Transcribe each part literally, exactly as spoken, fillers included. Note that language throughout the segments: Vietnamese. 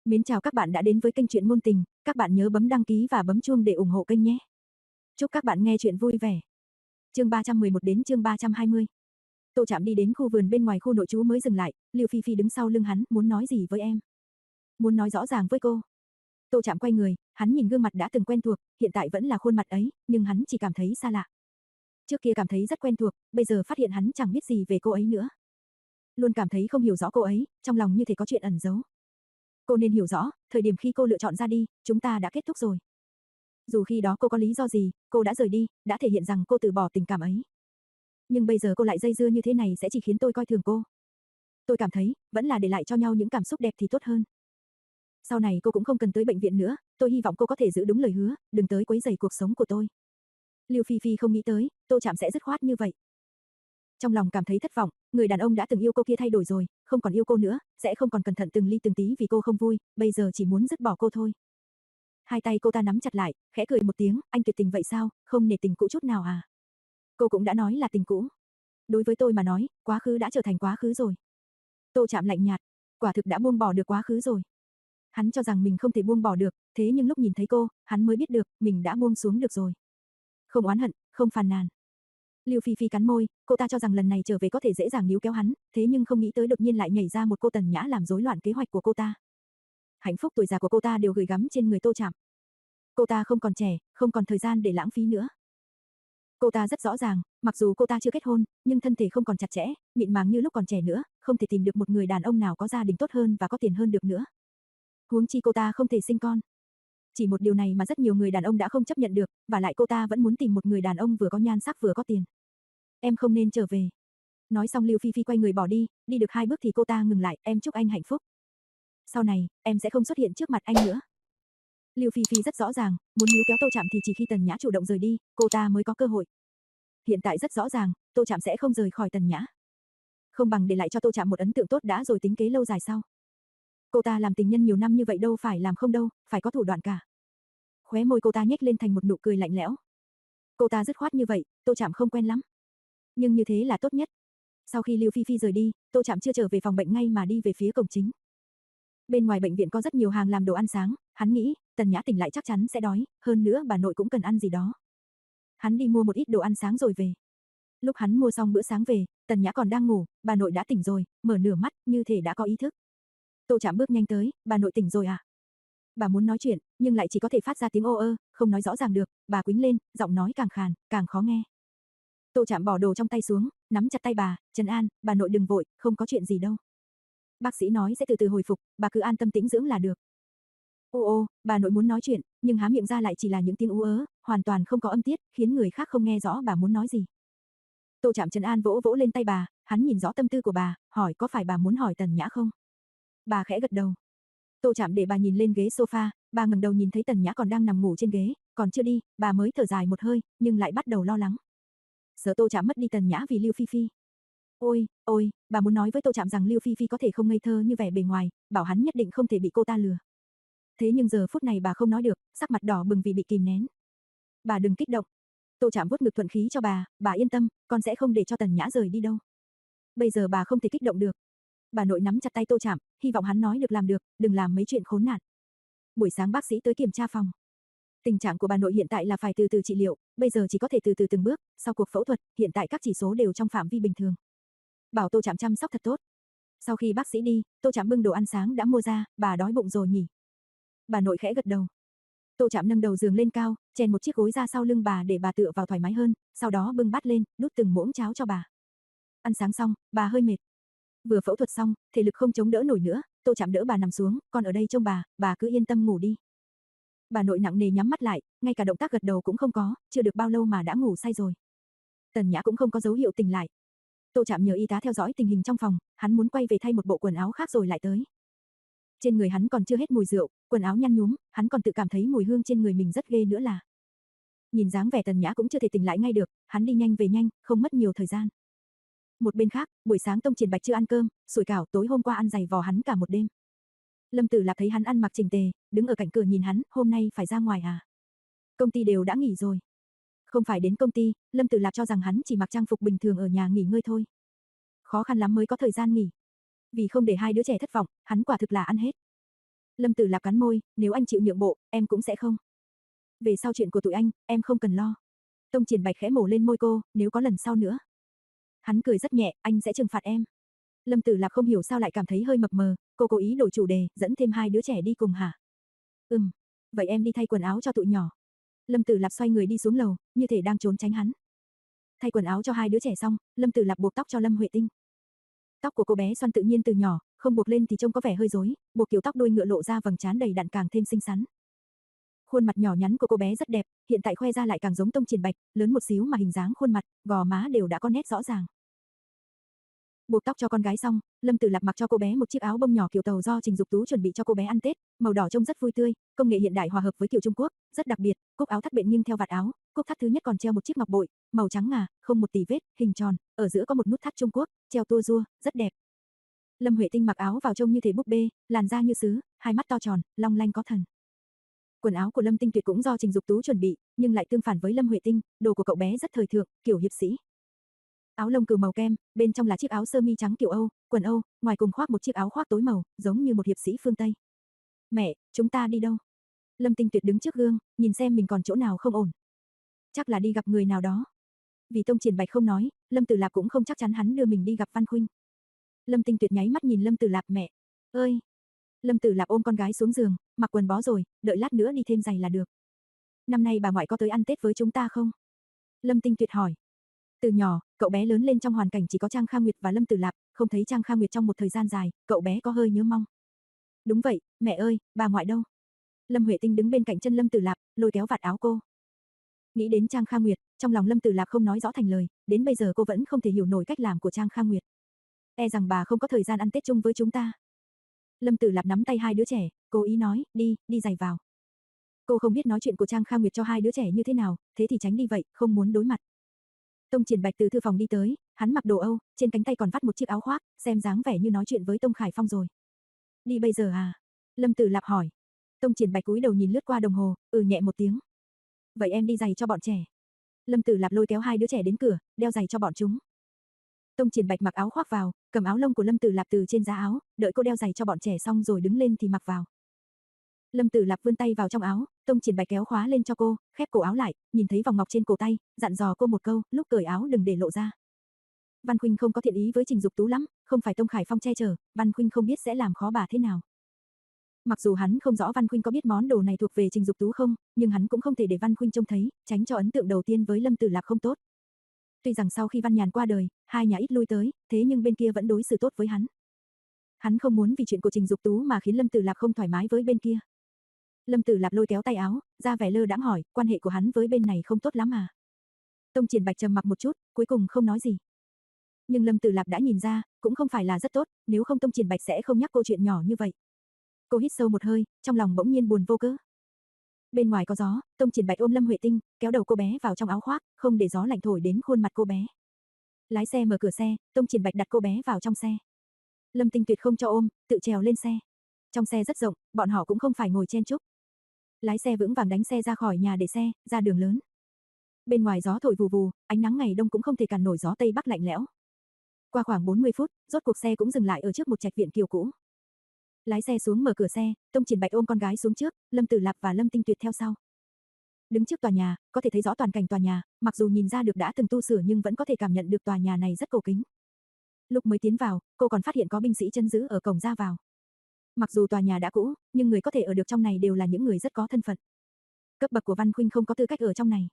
Mến chào các bạn đã đến với kênh truyện ngôn tình, các bạn nhớ bấm đăng ký và bấm chuông để ủng hộ kênh nhé. Chúc các bạn nghe truyện vui vẻ. Chương ba trăm mười một đến chương ba trăm hai mươi. Tô Trạm đi đến khu vườn bên ngoài khu nội trú mới dừng lại, Lưu Phi Phi đứng sau lưng hắn, muốn nói gì với em? Muốn nói rõ ràng với cô. Tô Trạm quay người, hắn nhìn gương mặt đã từng quen thuộc, hiện tại vẫn là khuôn mặt ấy, nhưng hắn chỉ cảm thấy xa lạ. Trước kia cảm thấy rất quen thuộc, bây giờ phát hiện hắn chẳng biết gì về cô ấy nữa. Luôn cảm thấy không hiểu rõ cô ấy, trong lòng như thể có chuyện ẩn giấu. Cô nên hiểu rõ, thời điểm khi cô lựa chọn ra đi, chúng ta đã kết thúc rồi. Dù khi đó cô có lý do gì, cô đã rời đi, đã thể hiện rằng cô từ bỏ tình cảm ấy. Nhưng bây giờ cô lại dây dưa như thế này sẽ chỉ khiến tôi coi thường cô. Tôi cảm thấy, vẫn là để lại cho nhau những cảm xúc đẹp thì tốt hơn. Sau này cô cũng không cần tới bệnh viện nữa, tôi hy vọng cô có thể giữ đúng lời hứa, đừng tới quấy rầy cuộc sống của tôi. Lưu Phi Phi không nghĩ tới, Tô Trạm sẽ dứt khoát như vậy. Trong lòng cảm thấy thất vọng, người đàn ông đã từng yêu cô kia thay đổi rồi, không còn yêu cô nữa, sẽ không còn cẩn thận từng ly từng tí vì cô không vui, bây giờ chỉ muốn dứt bỏ cô thôi. Hai tay cô ta nắm chặt lại, khẽ cười một tiếng, anh tuyệt tình vậy sao, không nể tình cũ chút nào à? Cô cũng đã nói là tình cũ. Đối với tôi mà nói, quá khứ đã trở thành quá khứ rồi. Tô Trạm lạnh nhạt, quả thực đã buông bỏ được quá khứ rồi. Hắn cho rằng mình không thể buông bỏ được, thế nhưng lúc nhìn thấy cô, hắn mới biết được, mình đã buông xuống được rồi. Không oán hận, không phàn nàn. Lưu Phi Phi cắn môi, cô ta cho rằng lần này trở về có thể dễ dàng níu kéo hắn, thế nhưng không nghĩ tới đột nhiên lại nhảy ra một cô Tần Nhã làm rối loạn kế hoạch của cô ta. Hạnh phúc tuổi già của cô ta đều gửi gắm trên người Tô Trạm. Cô ta không còn trẻ, không còn thời gian để lãng phí nữa. Cô ta rất rõ ràng, mặc dù cô ta chưa kết hôn, nhưng thân thể không còn chặt chẽ, mịn màng như lúc còn trẻ nữa, không thể tìm được một người đàn ông nào có gia đình tốt hơn và có tiền hơn được nữa. Huống chi cô ta không thể sinh con. Chỉ một điều này mà rất nhiều người đàn ông đã không chấp nhận được, và lại cô ta vẫn muốn tìm một người đàn ông vừa có nhan sắc vừa có tiền. Em không nên trở về. Nói xong Lưu Phi Phi quay người bỏ đi, đi được hai bước thì cô ta ngừng lại, em chúc anh hạnh phúc. Sau này, em sẽ không xuất hiện trước mặt anh nữa. Lưu Phi Phi rất rõ ràng, muốn níu kéo Tô Trạm thì chỉ khi Tần Nhã chủ động rời đi, cô ta mới có cơ hội. Hiện tại rất rõ ràng, Tô Trạm sẽ không rời khỏi Tần Nhã. Không bằng để lại cho Tô Trạm một ấn tượng tốt đã rồi tính kế lâu dài sau. Cô ta làm tình nhân nhiều năm như vậy đâu phải làm không đâu, phải có thủ đoạn cả. Khóe môi cô ta nhếch lên thành một nụ cười lạnh lẽo. Cô ta dứt khoát như vậy, Tô Trạm không quen lắm. Nhưng như thế là tốt nhất. Sau khi Lưu Phi Phi rời đi, Tô Trạm chưa trở về phòng bệnh ngay mà đi về phía cổng chính. Bên ngoài bệnh viện có rất nhiều hàng làm đồ ăn sáng, hắn nghĩ, Tần Nhã tỉnh lại chắc chắn sẽ đói, hơn nữa bà nội cũng cần ăn gì đó. Hắn đi mua một ít đồ ăn sáng rồi về. Lúc hắn mua xong bữa sáng về, Tần Nhã còn đang ngủ, bà nội đã tỉnh rồi, mở nửa mắt, như thể đã có ý thức. Tô Trạm bước nhanh tới, bà nội tỉnh rồi à? Bà muốn nói chuyện, nhưng lại chỉ có thể phát ra tiếng ô ơ, không nói rõ ràng được, bà quĩnh lên, giọng nói càng khàn, càng khó nghe. Tô Trạm bỏ đồ trong tay xuống, nắm chặt tay bà, trấn an, bà nội đừng vội, không có chuyện gì đâu. Bác sĩ nói sẽ từ từ hồi phục, bà cứ an tâm tĩnh dưỡng là được. Ô ô, bà nội muốn nói chuyện, nhưng há miệng ra lại chỉ là những tiếng ú ớ, hoàn toàn không có âm tiết, khiến người khác không nghe rõ bà muốn nói gì. Tô Trạm trấn an vỗ vỗ lên tay bà, hắn nhìn rõ tâm tư của bà, hỏi có phải bà muốn hỏi Tần Nhã không? Bà khẽ gật đầu. Tô Trạm để bà nhìn lên ghế sofa, bà ngẩng đầu nhìn thấy Tần Nhã còn đang nằm ngủ trên ghế, còn chưa đi, bà mới thở dài một hơi, nhưng lại bắt đầu lo lắng. Sợ Tô Trạm mất đi Tần Nhã vì Lưu Phi Phi. Ôi, ôi, bà muốn nói với Tô Trạm rằng Lưu Phi Phi có thể không ngây thơ như vẻ bề ngoài, bảo hắn nhất định không thể bị cô ta lừa. Thế nhưng giờ phút này bà không nói được, sắc mặt đỏ bừng vì bị kìm nén. Bà đừng kích động. Tô Trạm vuốt ngực thuận khí cho bà, bà yên tâm, con sẽ không để cho Tần Nhã rời đi đâu. Bây giờ bà không thể kích động được. Bà nội nắm chặt tay Tô Trạm, hy vọng hắn nói được làm được, đừng làm mấy chuyện khốn nạn. Buổi sáng bác sĩ tới kiểm tra phòng. Tình trạng của bà nội hiện tại là phải từ từ trị liệu, bây giờ chỉ có thể từ từ từng bước, sau cuộc phẫu thuật, hiện tại các chỉ số đều trong phạm vi bình thường. Bảo Tô Trạm chăm sóc thật tốt. Sau khi bác sĩ đi, Tô Trạm bưng đồ ăn sáng đã mua ra, bà đói bụng rồi nhỉ? Bà nội khẽ gật đầu. Tô Trạm nâng đầu giường lên cao, chèn một chiếc gối ra sau lưng bà để bà tựa vào thoải mái hơn, sau đó bưng bát lên, đút từng muỗng cháo cho bà. Ăn sáng xong, bà hơi mệt. Vừa phẫu thuật xong, thể lực không chống đỡ nổi nữa, Tô Trạm đỡ bà nằm xuống, con ở đây trông bà, bà cứ yên tâm ngủ đi. Bà nội nặng nề nhắm mắt lại, ngay cả động tác gật đầu cũng không có, chưa được bao lâu mà đã ngủ say rồi. Tần Nhã cũng không có dấu hiệu tỉnh lại. Tô Trạm nhờ y tá theo dõi tình hình trong phòng, hắn muốn quay về thay một bộ quần áo khác rồi lại tới. Trên người hắn còn chưa hết mùi rượu, quần áo nhăn nhúm, hắn còn tự cảm thấy mùi hương trên người mình rất ghê nữa là. Nhìn dáng vẻ Tần Nhã cũng chưa thể tỉnh lại ngay được, hắn đi nhanh về nhanh, không mất nhiều thời gian. Một bên khác, buổi sáng Tông Triển Bạch chưa ăn cơm, sủi cảo tối hôm qua ăn dày vò hắn cả một đêm. Lâm Tử Lạp thấy hắn ăn mặc chỉnh tề, đứng ở cạnh cửa nhìn hắn, hôm nay phải ra ngoài à? Công ty đều đã nghỉ rồi. Không phải đến công ty, Lâm Tử Lạp cho rằng hắn chỉ mặc trang phục bình thường ở nhà nghỉ ngơi thôi. Khó khăn lắm mới có thời gian nghỉ. Vì không để hai đứa trẻ thất vọng, hắn quả thực là ăn hết. Lâm Tử Lạp cắn môi, nếu anh chịu nhượng bộ, em cũng sẽ không. Về sau chuyện của tụi anh, em không cần lo. Tông Triển Bạch khẽ mổ lên môi cô, nếu có lần sau nữa. Hắn cười rất nhẹ, anh sẽ trừng phạt em. Lâm Tử Lạp không hiểu sao lại cảm thấy hơi mập mờ, cô cố ý đổi chủ đề, dẫn thêm hai đứa trẻ đi cùng hả? Ừm, vậy em đi thay quần áo cho tụi nhỏ. Lâm Tử Lạp xoay người đi xuống lầu, như thể đang trốn tránh hắn. Thay quần áo cho hai đứa trẻ xong, Lâm Tử Lạp buộc tóc cho Lâm Huệ Tinh. Tóc của cô bé xoăn tự nhiên từ nhỏ, không buộc lên thì trông có vẻ hơi rối, buộc kiểu tóc đuôi ngựa lộ ra vầng trán đầy đặn càng thêm xinh xắn. Khuôn mặt nhỏ nhắn của cô bé rất đẹp, hiện tại khoe ra lại càng giống Tông Triển Bạch, lớn một xíu mà hình dáng khuôn mặt, gò má đều đã có nét rõ ràng. Buộc tóc cho con gái xong, Lâm Tử Lạp mặc cho cô bé một chiếc áo bông nhỏ kiểu tàu do Trình Dục Tú chuẩn bị cho cô bé ăn Tết, màu đỏ trông rất vui tươi, công nghệ hiện đại hòa hợp với kiểu Trung Quốc, rất đặc biệt, cúc áo thắt bện nghiêng theo vạt áo, cúc thắt thứ nhất còn treo một chiếc ngọc bội, màu trắng ngà, không một tì vết, hình tròn, ở giữa có một nút thắt Trung Quốc, treo tua rua, rất đẹp. Lâm Huệ Tinh mặc áo vào trông như thể búp bê, làn da như sứ, hai mắt to tròn, long lanh có thần. Quần áo của Lâm Tinh Tuyệt cũng do Trình Dục Tú chuẩn bị, nhưng lại tương phản với Lâm Huệ Tinh, đồ của cậu bé rất thời thượng, kiểu hiệp sĩ. Áo lông cừu màu kem, bên trong là chiếc áo sơ mi trắng kiểu Âu, quần Âu, ngoài cùng khoác một chiếc áo khoác tối màu, giống như một hiệp sĩ phương Tây. Mẹ, chúng ta đi đâu? Lâm Tinh Tuyệt đứng trước gương, nhìn xem mình còn chỗ nào không ổn. Chắc là đi gặp người nào đó. Vì Tông Triển Bạch không nói, Lâm Tử Lạp cũng không chắc chắn hắn đưa mình đi gặp Văn Khuynh. Lâm Tinh Tuyệt nháy mắt nhìn Lâm Tử Lạp, mẹ ơi. Lâm Tử Lạp ôm con gái xuống giường, mặc quần bó rồi, đợi lát nữa đi thêm giày là được. Năm nay bà ngoại có tới ăn Tết với chúng ta không? Lâm Tinh Tuyệt hỏi. Từ nhỏ, cậu bé lớn lên trong hoàn cảnh chỉ có Trang Kha Nguyệt và Lâm Tử Lạp, không thấy Trang Kha Nguyệt trong một thời gian dài, cậu bé có hơi nhớ mong. Đúng vậy, mẹ ơi, bà ngoại đâu? Lâm Huệ Tinh đứng bên cạnh chân Lâm Tử Lạp, lôi kéo vạt áo cô. Nghĩ đến Trang Kha Nguyệt, trong lòng Lâm Tử Lạp không nói rõ thành lời, đến bây giờ cô vẫn không thể hiểu nổi cách làm của Trang Kha Nguyệt. E rằng bà không có thời gian ăn Tết chung với chúng ta. Lâm Tử Lạp nắm tay hai đứa trẻ, cố ý nói, đi, đi giày vào. Cô không biết nói chuyện của Trang Kha Nguyệt cho hai đứa trẻ như thế nào, thế thì tránh đi vậy, không muốn đối mặt. Tông Triển Bạch từ thư phòng đi tới, hắn mặc đồ Âu, trên cánh tay còn vắt một chiếc áo khoác, xem dáng vẻ như nói chuyện với Tông Khải Phong rồi. Đi bây giờ à? Lâm Tử Lạp hỏi. Tông Triển Bạch cúi đầu nhìn lướt qua đồng hồ, ừ nhẹ một tiếng. Vậy em đi giày cho bọn trẻ. Lâm Tử Lạp lôi kéo hai đứa trẻ đến cửa, đeo giày cho bọn chúng. Tông Triển Bạch mặc áo khoác vào, cầm áo lông của Lâm Tử Lạp từ trên giá áo, đợi cô đeo giày cho bọn trẻ xong rồi đứng lên thì mặc vào. Lâm Tử Lạp vươn tay vào trong áo, Tông Triển Bạch kéo khóa lên cho cô, khép cổ áo lại, nhìn thấy vòng ngọc trên cổ tay, dặn dò cô một câu, lúc cởi áo đừng để lộ ra. Văn Khuynh không có thiện ý với Trình Dục Tú lắm, không phải Tông Khải Phong che chở, Văn Khuynh không biết sẽ làm khó bà thế nào. Mặc dù hắn không rõ Văn Khuynh có biết món đồ này thuộc về Trình Dục Tú không, nhưng hắn cũng không thể để Văn Khuynh trông thấy, tránh cho ấn tượng đầu tiên với Lâm Tử Lạp không tốt. Tuy rằng sau khi Văn Nhàn qua đời, hai nhà ít lui tới, thế nhưng bên kia vẫn đối xử tốt với hắn. Hắn không muốn vì chuyện của Trình Dục Tú mà khiến Lâm Tử Lạp không thoải mái với bên kia. Lâm Tử Lạp lôi kéo tay áo, ra vẻ lơ đãng hỏi, quan hệ của hắn với bên này không tốt lắm à? Tông Triển Bạch trầm mặc một chút, cuối cùng không nói gì. Nhưng Lâm Tử Lạp đã nhìn ra, cũng không phải là rất tốt, nếu không Tông Triển Bạch sẽ không nhắc câu chuyện nhỏ như vậy. Cô hít sâu một hơi, trong lòng bỗng nhiên buồn vô cớ. Bên ngoài có gió, Tông Triển Bạch ôm Lâm Huệ Tinh, kéo đầu cô bé vào trong áo khoác, không để gió lạnh thổi đến khuôn mặt cô bé. Lái xe mở cửa xe, Tông Triển Bạch đặt cô bé vào trong xe. Lâm Tinh Tuyệt không cho ôm, tự trèo lên xe. Trong xe rất rộng, bọn họ cũng không phải ngồi chen chúc. Lái xe vững vàng đánh xe ra khỏi nhà để xe, ra đường lớn. Bên ngoài gió thổi vù vù, ánh nắng ngày đông cũng không thể cản nổi gió tây bắc lạnh lẽo. Qua khoảng bốn mươi phút, rốt cuộc xe cũng dừng lại ở trước một trạch viện kiểu cũ. Lái xe xuống mở cửa xe, Tông Triển Bạch ôm con gái xuống trước, Lâm Tử Lạp và Lâm Tinh Tuyệt theo sau. Đứng trước tòa nhà, có thể thấy rõ toàn cảnh tòa nhà, mặc dù nhìn ra được đã từng tu sửa nhưng vẫn có thể cảm nhận được tòa nhà này rất cổ kính. Lúc mới tiến vào, cô còn phát hiện có binh sĩ trấn giữ ở cổng ra vào. Mặc dù tòa nhà đã cũ, nhưng người có thể ở được trong này đều là những người rất có thân phận. Cấp bậc của Văn Khuynh không có tư cách ở trong này.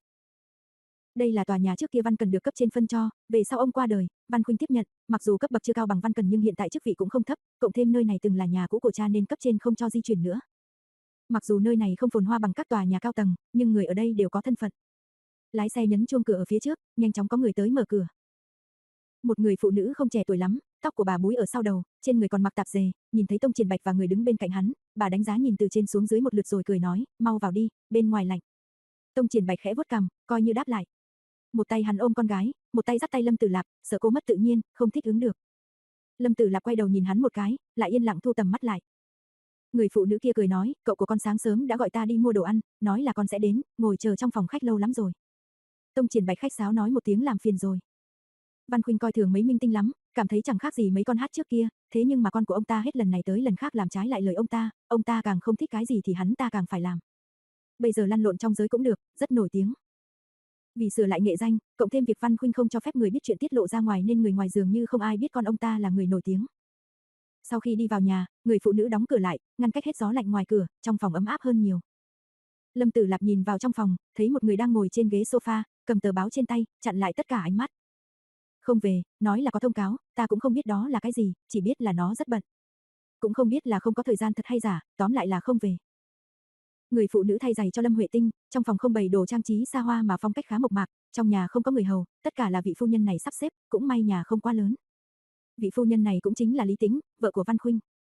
Đây là tòa nhà trước kia Văn Cần được cấp trên phân cho, về sau ông qua đời, Văn Khuynh tiếp nhận, mặc dù cấp bậc chưa cao bằng Văn Cần nhưng hiện tại chức vị cũng không thấp, cộng thêm nơi này từng là nhà cũ của cha nên cấp trên không cho di chuyển nữa. Mặc dù nơi này không phồn hoa bằng các tòa nhà cao tầng, nhưng người ở đây đều có thân phận. Lái xe nhấn chuông cửa ở phía trước, nhanh chóng có người tới mở cửa. Một người phụ nữ không trẻ tuổi lắm, tóc của bà búi ở sau đầu, trên người còn mặc tạp dề, nhìn thấy Tông Triển Bạch và người đứng bên cạnh hắn, bà đánh giá nhìn từ trên xuống dưới một lượt rồi cười nói, mau vào đi, bên ngoài lạnh. Tông Triển Bạch khẽ vuốt cằm, coi như đáp lại. Một tay hắn ôm con gái, một tay dắt tay Lâm Tử Lạp, sợ cô mất tự nhiên, không thích ứng được. Lâm Tử Lạp quay đầu nhìn hắn một cái, lại yên lặng thu tầm mắt lại. Người phụ nữ kia cười nói, cậu của con sáng sớm đã gọi ta đi mua đồ ăn, nói là con sẽ đến, ngồi chờ trong phòng khách lâu lắm rồi. Tông Triển Bạch khách sáo nói một tiếng làm phiền rồi. Văn Khuynh coi thường mấy minh tinh lắm, cảm thấy chẳng khác gì mấy con hát trước kia, thế nhưng mà con của ông ta hết lần này tới lần khác làm trái lại lời ông ta, ông ta càng không thích cái gì thì hắn ta càng phải làm. Bây giờ lăn lộn trong giới cũng được, rất nổi tiếng. Vì sửa lại nghệ danh, cộng thêm việc Văn Khuynh không cho phép người biết chuyện tiết lộ ra ngoài nên người ngoài dường như không ai biết con ông ta là người nổi tiếng. Sau khi đi vào nhà, người phụ nữ đóng cửa lại, ngăn cách hết gió lạnh ngoài cửa, trong phòng ấm áp hơn nhiều. Lâm Tử Lạp nhìn vào trong phòng, thấy một người đang ngồi trên ghế sofa, cầm tờ báo trên tay, chặn lại tất cả ánh mắt. Không về, nói là có thông cáo, ta cũng không biết đó là cái gì, chỉ biết là nó rất bận. Cũng không biết là không có thời gian thật hay giả, tóm lại là không về. Người phụ nữ thay giày cho Lâm Huệ Tinh, trong phòng không bày đồ trang trí xa hoa mà phong cách khá mộc mạc, trong nhà không có người hầu, tất cả là vị phu nhân này sắp xếp, cũng may nhà không quá lớn. Vị phu nhân này cũng chính là Lý Tĩnh, vợ của Văn Khuynh.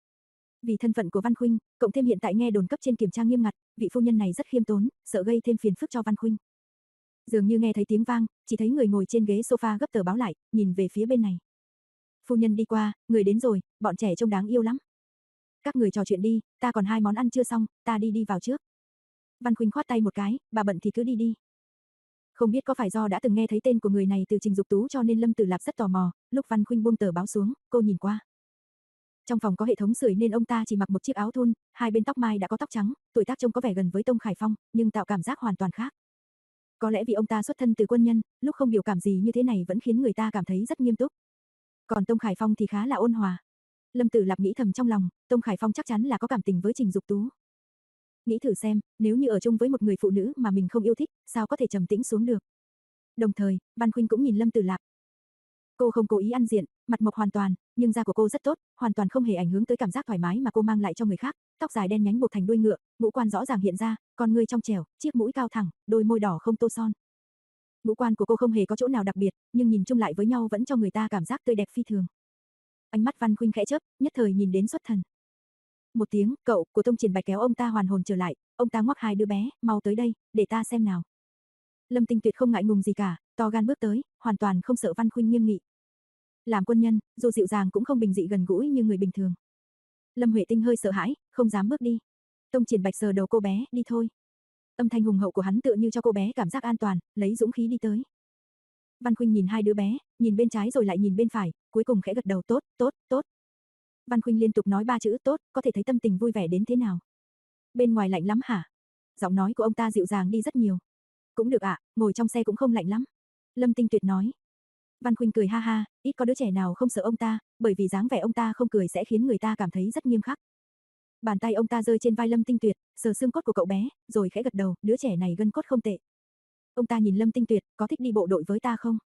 Vì thân phận của Văn Khuynh, cộng thêm hiện tại nghe đồn cấp trên kiểm tra nghiêm ngặt, vị phu nhân này rất khiêm tốn, sợ gây thêm phiền phức cho Văn Khuynh. Dường như nghe thấy tiếng vang, chỉ thấy người ngồi trên ghế sofa gấp tờ báo lại, nhìn về phía bên này. Phu nhân đi qua, người đến rồi, bọn trẻ trông đáng yêu lắm. Các người trò chuyện đi, ta còn hai món ăn chưa xong, ta đi đi vào trước. Văn Khuynh khoát tay một cái, bà bận thì cứ đi đi. Không biết có phải do đã từng nghe thấy tên của người này từ Trình Dục Tú cho nên Lâm Tử Lạp rất tò mò, lúc Văn Khuynh buông tờ báo xuống, cô nhìn qua. Trong phòng có hệ thống sưởi nên ông ta chỉ mặc một chiếc áo thun, hai bên tóc mai đã có tóc trắng, tuổi tác trông có vẻ gần với Tông Khải Phong, nhưng tạo cảm giác hoàn toàn khác. Có lẽ vì ông ta xuất thân từ quân nhân, lúc không biểu cảm gì như thế này vẫn khiến người ta cảm thấy rất nghiêm túc. Còn Tông Khải Phong thì khá là ôn hòa. Lâm Tử Lạp nghĩ thầm trong lòng, Tông Khải Phong chắc chắn là có cảm tình với Trình Dục Tú. Nghĩ thử xem, nếu như ở chung với một người phụ nữ mà mình không yêu thích, sao có thể trầm tĩnh xuống được. Đồng thời, Văn Khuynh cũng nhìn Lâm Tử Lạp. Cô không cố ý ăn diện, mặt mộc hoàn toàn, nhưng da của cô rất tốt, hoàn toàn không hề ảnh hưởng tới cảm giác thoải mái mà cô mang lại cho người khác. Tóc dài đen nhánh buộc thành đuôi ngựa, ngũ quan rõ ràng hiện ra, con ngươi trong trẻo, chiếc mũi cao thẳng, đôi môi đỏ không tô son. Ngũ quan của cô không hề có chỗ nào đặc biệt, nhưng nhìn chung lại với nhau vẫn cho người ta cảm giác tươi đẹp phi thường. Ánh mắt Văn Khuynh khẽ chớp, nhất thời nhìn đến xuất thần. Một tiếng, cậu của Tông Triển Bạch kéo ông ta hoàn hồn trở lại, ông ta ngoắc hai đứa bé, mau tới đây, để ta xem nào. Lâm Tinh Tuyệt không ngại ngùng gì cả, to gan bước tới, hoàn toàn không sợ Văn Khuynh nghiêm nghị. Làm quân nhân, dù dịu dàng cũng không bình dị gần gũi như người bình thường. Lâm Huệ Tinh hơi sợ hãi, không dám bước đi. Tông Triển Bạch sờ đầu cô bé, đi thôi. Âm thanh hùng hậu của hắn tựa như cho cô bé cảm giác an toàn, lấy dũng khí đi tới. Văn Khuynh nhìn hai đứa bé, nhìn bên trái rồi lại nhìn bên phải, cuối cùng khẽ gật đầu tốt, tốt, tốt. Văn Khuynh liên tục nói ba chữ tốt, có thể thấy tâm tình vui vẻ đến thế nào. Bên ngoài lạnh lắm hả? Giọng nói của ông ta dịu dàng đi rất nhiều. Cũng được ạ, ngồi trong xe cũng không lạnh lắm. Lâm Tinh Tuyệt nói. Văn Khuynh cười ha ha, ít có đứa trẻ nào không sợ ông ta, bởi vì dáng vẻ ông ta không cười sẽ khiến người ta cảm thấy rất nghiêm khắc. Bàn tay ông ta rơi trên vai Lâm Tinh Tuyệt, sờ xương cốt của cậu bé, rồi khẽ gật đầu, đứa trẻ này gân cốt không tệ. Ông ta nhìn Lâm Tinh Tuyệt, có thích đi bộ đội với ta không?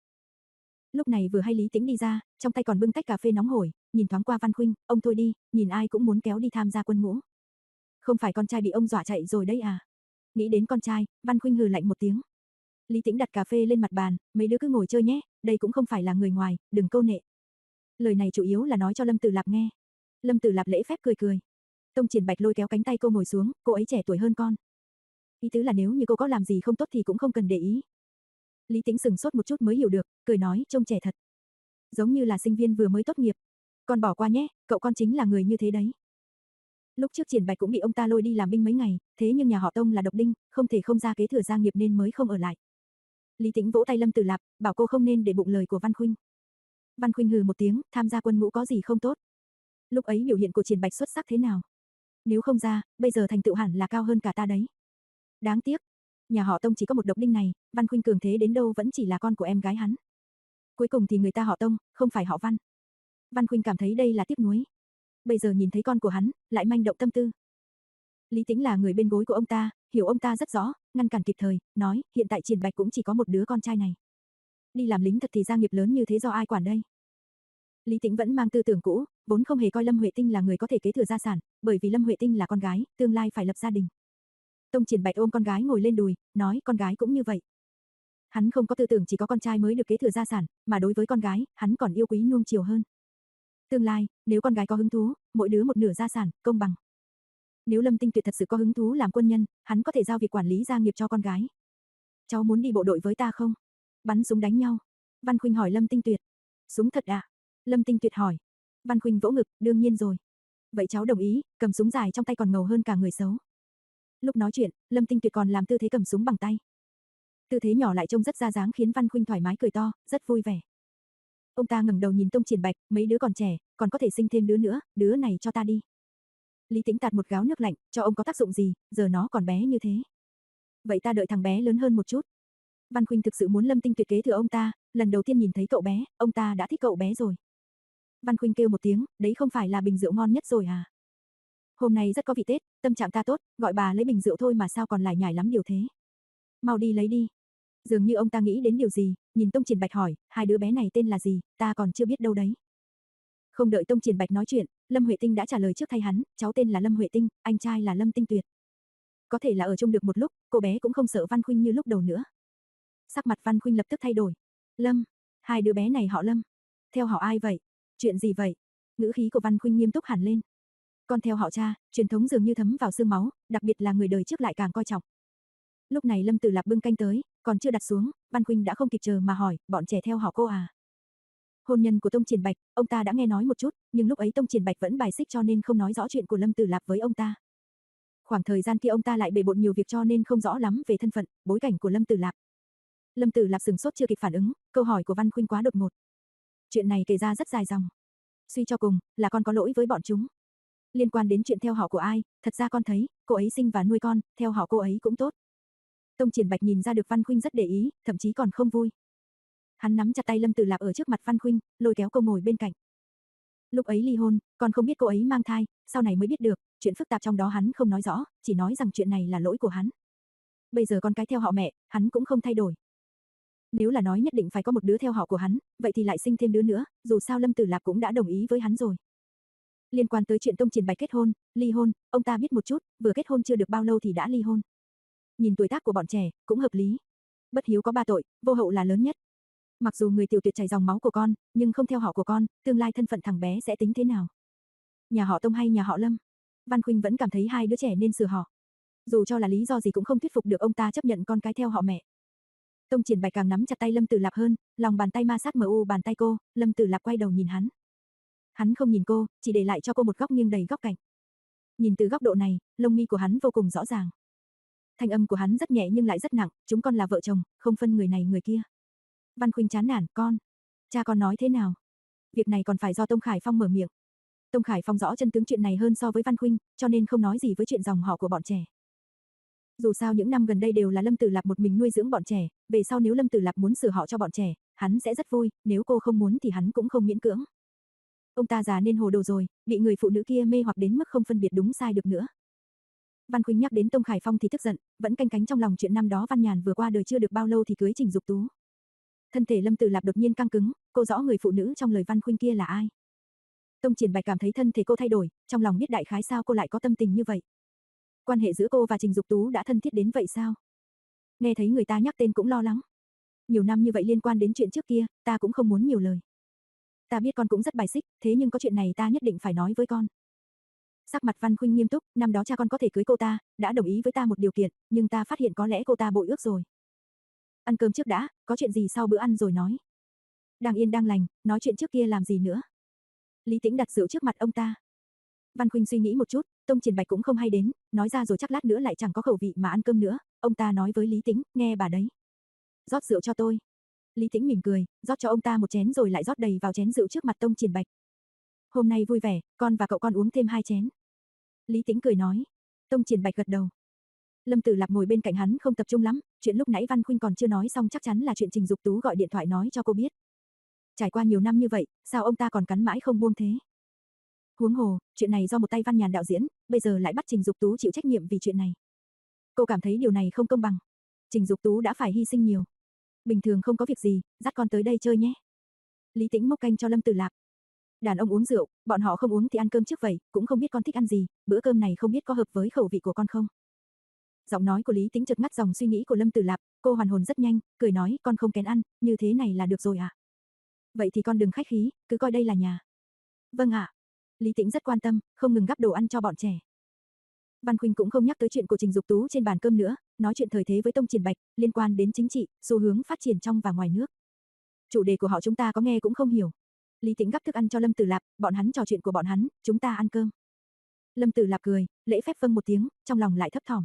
Lúc này vừa hay Lý Tĩnh đi ra, trong tay còn bưng tách cà phê nóng hổi, nhìn thoáng qua Văn Khuynh, ông thôi đi, nhìn ai cũng muốn kéo đi tham gia quân ngũ. Không phải con trai bị ông dọa chạy rồi đấy à? Nghĩ đến con trai, Văn Khuynh hừ lạnh một tiếng. Lý Tĩnh đặt cà phê lên mặt bàn, mấy đứa cứ ngồi chơi nhé, đây cũng không phải là người ngoài, đừng câu nệ. Lời này chủ yếu là nói cho Lâm Tử Lạp nghe. Lâm Tử Lạp lễ phép cười cười. Tông Triển Bạch lôi kéo cánh tay cô ngồi xuống, cô ấy trẻ tuổi hơn con. Ý tứ là nếu như cô có làm gì không tốt thì cũng không cần để ý. Lý Tĩnh sừng sốt một chút mới hiểu được, cười nói trông trẻ thật. Giống như là sinh viên vừa mới tốt nghiệp. Con bỏ qua nhé, cậu con chính là người như thế đấy. Lúc trước Triển Bạch cũng bị ông ta lôi đi làm binh mấy ngày, thế nhưng nhà họ Tông là độc đinh, không thể không ra kế thừa gia nghiệp nên mới không ở lại. Lý Tĩnh vỗ tay Lâm Tử Lạp, bảo cô không nên để bụng lời của Văn Khuynh. Văn Khuynh hừ một tiếng, tham gia quân ngũ có gì không tốt. Lúc ấy biểu hiện của Triển Bạch xuất sắc thế nào? Nếu không ra, bây giờ thành tựu hẳn là cao hơn cả ta đấy. Đáng tiếc, nhà họ Tông chỉ có một độc đinh này, Văn Khuynh cường thế đến đâu vẫn chỉ là con của em gái hắn. Cuối cùng thì người ta họ Tông, không phải họ Văn. Văn Khuynh cảm thấy đây là tiếc nuối. Bây giờ nhìn thấy con của hắn, lại manh động tâm tư. Lý Tĩnh là người bên gối của ông ta, hiểu ông ta rất rõ, ngăn cản kịp thời, nói, hiện tại Triển Bạch cũng chỉ có một đứa con trai này. Đi làm lính thật thì gia nghiệp lớn như thế do ai quản đây? Lý Tĩnh vẫn mang tư tưởng cũ, vốn không hề coi Lâm Huệ Tinh là người có thể kế thừa gia sản, bởi vì Lâm Huệ Tinh là con gái, tương lai phải lập gia đình. Tông Triển Bạch ôm con gái ngồi lên đùi, nói con gái cũng như vậy. Hắn không có tư tưởng chỉ có con trai mới được kế thừa gia sản, mà đối với con gái, hắn còn yêu quý nuông chiều hơn. Tương lai, nếu con gái có hứng thú, mỗi đứa một nửa gia sản, công bằng. Nếu Lâm Tinh Tuyệt thật sự có hứng thú làm quân nhân, hắn có thể giao việc quản lý gia nghiệp cho con gái. Cháu muốn đi bộ đội với ta không? Bắn súng đánh nhau. Văn Khuynh hỏi Lâm Tinh Tuyệt. Súng thật à? Lâm Tinh Tuyệt hỏi. Văn Khuynh vỗ ngực, đương nhiên rồi. Vậy cháu đồng ý, cầm súng dài trong tay còn ngầu hơn cả người xấu. Lúc nói chuyện, Lâm Tinh Tuyệt còn làm tư thế cầm súng bằng tay. Tư thế nhỏ lại trông rất ra dáng khiến Văn Khuynh thoải mái cười to, rất vui vẻ. Ông ta ngẩng đầu nhìn Tông Triển Bạch, mấy đứa còn trẻ, còn có thể sinh thêm đứa nữa, đứa này cho ta đi. Lý Tĩnh tạt một gáo nước lạnh, cho ông có tác dụng gì, giờ nó còn bé như thế. Vậy ta đợi thằng bé lớn hơn một chút. Văn Khuynh thực sự muốn Lâm Tinh Tuyệt kế thừa ông ta, lần đầu tiên nhìn thấy cậu bé, ông ta đã thích cậu bé rồi. Văn Khuynh kêu một tiếng, đấy không phải là bình rượu ngon nhất rồi à? Hôm nay rất có vị Tết, tâm trạng ta tốt, gọi bà lấy bình rượu thôi mà sao còn lải nhải lắm điều thế. Mau đi lấy đi. Dường như ông ta nghĩ đến điều gì, nhìn Tông Triển Bạch hỏi, hai đứa bé này tên là gì, ta còn chưa biết đâu đấy. Không đợi Tông Triển Bạch nói chuyện, Lâm Huệ Tinh đã trả lời trước thay hắn, cháu tên là Lâm Huệ Tinh, anh trai là Lâm Tinh Tuyệt. Có thể là ở chung được một lúc, cô bé cũng không sợ Văn Khuynh như lúc đầu nữa. Sắc mặt Văn Khuynh lập tức thay đổi. Lâm, hai đứa bé này họ Lâm. Theo họ ai vậy? Chuyện gì vậy? Ngữ khí của Văn Khuynh nghiêm túc hẳn lên. Con theo họ cha, truyền thống dường như thấm vào xương máu, đặc biệt là người đời trước lại càng coi trọng. Lúc này Lâm Tử Lạp bưng canh tới, còn chưa đặt xuống, Văn Khuynh đã không kịp chờ mà hỏi, bọn trẻ theo họ cô à? Hôn nhân của Tông Triển Bạch, ông ta đã nghe nói một chút, nhưng lúc ấy Tông Triển Bạch vẫn bài xích cho nên không nói rõ chuyện của Lâm Tử Lạp với ông ta. Khoảng thời gian kia ông ta lại bề bộn nhiều việc cho nên không rõ lắm về thân phận, bối cảnh của Lâm Tử Lạp. Lâm Tử Lạp sừng sốt chưa kịp phản ứng, câu hỏi của Văn Khuynh quá đột ngột. Chuyện này kể ra rất dài dòng. Suy cho cùng, là con có lỗi với bọn chúng. Liên quan đến chuyện theo họ của ai, thật ra con thấy, cô ấy sinh và nuôi con, theo họ cô ấy cũng tốt. Tông Triển Bạch nhìn ra được Văn Khuynh rất để ý, thậm chí còn không vui. Hắn nắm chặt tay Lâm Tử Lạp ở trước mặt Văn Khuynh, lôi kéo cô ngồi bên cạnh. Lúc ấy ly hôn, con không biết cô ấy mang thai, sau này mới biết được, chuyện phức tạp trong đó hắn không nói rõ, chỉ nói rằng chuyện này là lỗi của hắn. Bây giờ con cái theo họ mẹ, hắn cũng không thay đổi. Nếu là nói nhất định phải có một đứa theo họ của hắn, vậy thì lại sinh thêm đứa nữa, dù sao Lâm Tử Lạp cũng đã đồng ý với hắn rồi. Liên quan tới chuyện Tông Triển Bạch kết hôn, ly hôn, ông ta biết một chút, vừa kết hôn chưa được bao lâu thì đã ly hôn. Nhìn tuổi tác của bọn trẻ, cũng hợp lý. Bất hiếu có ba tội, vô hậu là lớn nhất. Mặc dù người tiểu tuyệt chảy dòng máu của con, nhưng không theo họ của con, tương lai thân phận thằng bé sẽ tính thế nào? Nhà họ Tông hay nhà họ Lâm? Văn Khuynh vẫn cảm thấy hai đứa trẻ nên sửa họ. Dù cho là lý do gì cũng không thuyết phục được ông ta chấp nhận con cái theo họ mẹ. Tông Triển Bạch càng nắm chặt tay Lâm Tử Lạp hơn, lòng bàn tay ma sát mờ u bàn tay cô, Lâm Tử Lạp quay đầu nhìn hắn. Hắn không nhìn cô, chỉ để lại cho cô một góc nghiêng đầy góc cạnh. Nhìn từ góc độ này, lông mi của hắn vô cùng rõ ràng. Thanh âm của hắn rất nhẹ nhưng lại rất nặng, chúng con là vợ chồng, không phân người này người kia. Văn Khuynh chán nản, con. Cha con nói thế nào? Việc này còn phải do Tông Khải Phong mở miệng. Tông Khải Phong rõ chân tướng chuyện này hơn so với Văn Khuynh, cho nên không nói gì với chuyện dòng họ của bọn trẻ. Dù sao những năm gần đây đều là Lâm Tử Lạp một mình nuôi dưỡng bọn trẻ, về sau nếu Lâm Tử Lạp muốn sửa họ cho bọn trẻ, hắn sẽ rất vui, nếu cô không muốn thì hắn cũng không miễn cưỡng. Ông ta già nên hồ đồ rồi, bị người phụ nữ kia mê hoặc đến mức không phân biệt đúng sai được nữa. Văn Khuynh nhắc đến Tông Khải Phong thì tức giận, vẫn canh cánh trong lòng chuyện năm đó Văn Nhàn vừa qua đời chưa được bao lâu thì cưới Trình Dục Tú. Thân thể Lâm Tử Lạp đột nhiên căng cứng, cô rõ người phụ nữ trong lời Văn Khuynh kia là ai. Tông Triển Bạch cảm thấy thân thể cô thay đổi, trong lòng biết đại khái sao cô lại có tâm tình như vậy. Quan hệ giữa cô và Trình Dục Tú đã thân thiết đến vậy sao? Nghe thấy người ta nhắc tên cũng lo lắng. Nhiều năm như vậy liên quan đến chuyện trước kia, ta cũng không muốn nhiều lời. Ta biết con cũng rất bài xích, thế nhưng có chuyện này ta nhất định phải nói với con. Sắc mặt Văn Khuynh nghiêm túc, năm đó cha con có thể cưới cô ta, đã đồng ý với ta một điều kiện, nhưng ta phát hiện có lẽ cô ta bội ước rồi. Ăn cơm trước đã, có chuyện gì sau bữa ăn rồi nói. Đang yên đang lành, nói chuyện trước kia làm gì nữa. Lý Tĩnh đặt rượu trước mặt ông ta. Văn Khuynh suy nghĩ một chút, Tông Triển Bạch cũng không hay đến, nói ra rồi chắc lát nữa lại chẳng có khẩu vị mà ăn cơm nữa, ông ta nói với Lý Tĩnh, nghe bà đấy. Rót rượu cho tôi. Lý Tĩnh mỉm cười, rót cho ông ta một chén rồi lại rót đầy vào chén rượu trước mặt Tông Triển Bạch. Hôm nay vui vẻ, con và cậu con uống thêm hai chén. Lý Tĩnh cười nói. Tông Triển Bạch gật đầu. Lâm Tử Lạp ngồi bên cạnh hắn không tập trung lắm, chuyện lúc nãy Văn Khuynh còn chưa nói xong chắc chắn là chuyện Trình Dục Tú gọi điện thoại nói cho cô biết. Trải qua nhiều năm như vậy, sao ông ta còn cắn mãi không buông thế? Huống hồ, chuyện này do một tay Văn Nhàn đạo diễn, bây giờ lại bắt Trình Dục Tú chịu trách nhiệm vì chuyện này. Cô cảm thấy điều này không công bằng. Trình Dục Tú đã phải hy sinh nhiều. Bình thường không có việc gì, dắt con tới đây chơi nhé. Lý Tĩnh múc canh cho Lâm Tử Lạp. Đàn ông uống rượu, bọn họ không uống thì ăn cơm trước vậy, cũng không biết con thích ăn gì, bữa cơm này không biết có hợp với khẩu vị của con không. Giọng nói của Lý Tĩnh chợt ngắt dòng suy nghĩ của Lâm Tử Lạp, cô hoàn hồn rất nhanh, cười nói, con không kén ăn, như thế này là được rồi ạ. À? Vậy thì con đừng khách khí, cứ coi đây là nhà. Vâng ạ. À. Lý Tĩnh rất quan tâm, không ngừng gắp đồ ăn cho bọn trẻ. Văn Khuynh cũng không nhắc tới chuyện của Trình Dục Tú trên bàn cơm nữa, nói chuyện thời thế với Tông Triển Bạch, liên quan đến chính trị, xu hướng phát triển trong và ngoài nước. Chủ đề của họ chúng ta có nghe cũng không hiểu. Lý Tĩnh gắp thức ăn cho Lâm Tử Lạp, bọn hắn trò chuyện của bọn hắn, chúng ta ăn cơm. Lâm Tử Lạp cười, lễ phép vâng một tiếng, trong lòng lại thấp thỏm.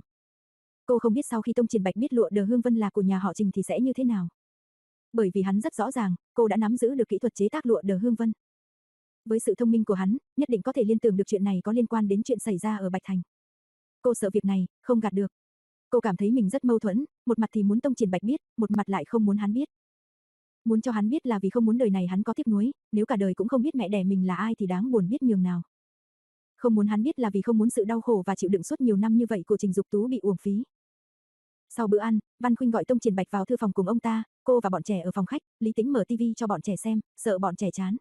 Cô không biết sau khi Tông Triển Bạch biết lụa Đờ Hương Vân là của nhà họ Trình thì sẽ như thế nào. Bởi vì hắn rất rõ ràng, cô đã nắm giữ được kỹ thuật chế tác lụa đờ hương vân. Với sự thông minh của hắn, nhất định có thể liên tưởng được chuyện này có liên quan đến chuyện xảy ra ở Bạch Thành. Cô sợ việc này, không gạt được. Cô cảm thấy mình rất mâu thuẫn, một mặt thì muốn Tông Triển Bạch biết, một mặt lại không muốn hắn biết. Muốn cho hắn biết là vì không muốn đời này hắn có tiếc nuối, nếu cả đời cũng không biết mẹ đẻ mình là ai thì đáng buồn biết nhường nào. Không muốn hắn biết là vì không muốn sự đau khổ và chịu đựng suốt nhiều năm như vậy của Trình Dục Tú bị uổng phí. Sau bữa ăn, Văn Khuynh gọi Tông Triển Bạch vào thư phòng cùng ông ta, cô và bọn trẻ ở phòng khách, Lý Tĩnh mở tivi cho bọn trẻ xem, sợ bọn trẻ chán.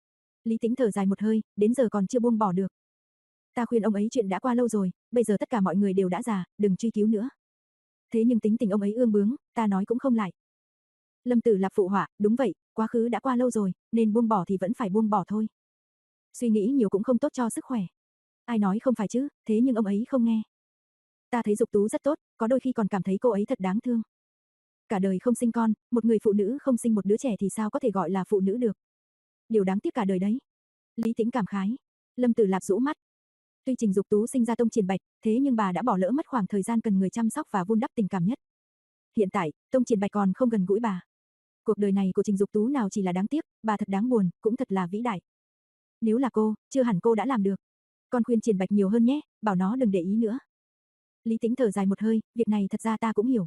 Lý Tĩnh thở dài một hơi, đến giờ còn chưa buông bỏ được. Ta khuyên ông ấy chuyện đã qua lâu rồi, bây giờ tất cả mọi người đều đã già, đừng truy cứu nữa. Thế nhưng tính tình ông ấy ương bướng, ta nói cũng không lại. Lâm Tử Lạp phụ họa, đúng vậy, quá khứ đã qua lâu rồi, nên buông bỏ thì vẫn phải buông bỏ thôi. Suy nghĩ nhiều cũng không tốt cho sức khỏe. Ai nói không phải chứ, thế nhưng ông ấy không nghe. Ta thấy Dục Tú rất tốt, có đôi khi còn cảm thấy cô ấy thật đáng thương. Cả đời không sinh con, một người phụ nữ không sinh một đứa trẻ thì sao có thể gọi là phụ nữ được. Điều đáng tiếc cả đời đấy. Lý Tĩnh cảm khái. Lâm Tử Lạp rũ mắt. Tuy Trình Dục Tú sinh ra Tông Triển Bạch, thế nhưng bà đã bỏ lỡ mất khoảng thời gian cần người chăm sóc và vun đắp tình cảm nhất. Hiện tại, Tông Triển Bạch còn không gần gũi bà. Cuộc đời này của Trình Dục Tú nào chỉ là đáng tiếc, bà thật đáng buồn, cũng thật là vĩ đại. Nếu là cô, chưa hẳn cô đã làm được. Con khuyên Triển Bạch nhiều hơn nhé, bảo nó đừng để ý nữa. Lý Tĩnh thở dài một hơi, việc này thật ra ta cũng hiểu.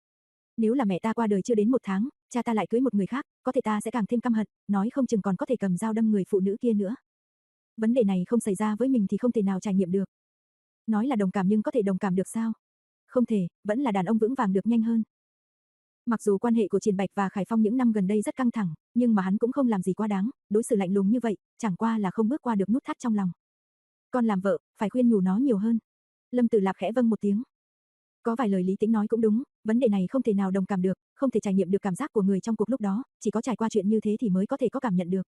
Nếu là mẹ ta qua đời chưa đến một tháng, cha ta lại cưới một người khác, có thể ta sẽ càng thêm căm hận, nói không chừng còn có thể cầm dao đâm người phụ nữ kia nữa. Vấn đề này không xảy ra với mình thì không thể nào trải nghiệm được. Nói là đồng cảm nhưng có thể đồng cảm được sao? Không thể, vẫn là đàn ông vững vàng được nhanh hơn. Mặc dù quan hệ của Triển Bạch và Khải Phong những năm gần đây rất căng thẳng, nhưng mà hắn cũng không làm gì quá đáng, đối xử lạnh lùng như vậy, chẳng qua là không bước qua được nút thắt trong lòng. Con làm vợ, phải khuyên nhủ nó nhiều hơn. Lâm Tử Lạp khẽ vâng một tiếng. Có vài lời Lý Tĩnh nói cũng đúng, vấn đề này không thể nào đồng cảm được, không thể trải nghiệm được cảm giác của người trong cuộc lúc đó, chỉ có trải qua chuyện như thế thì mới có thể có cảm nhận được.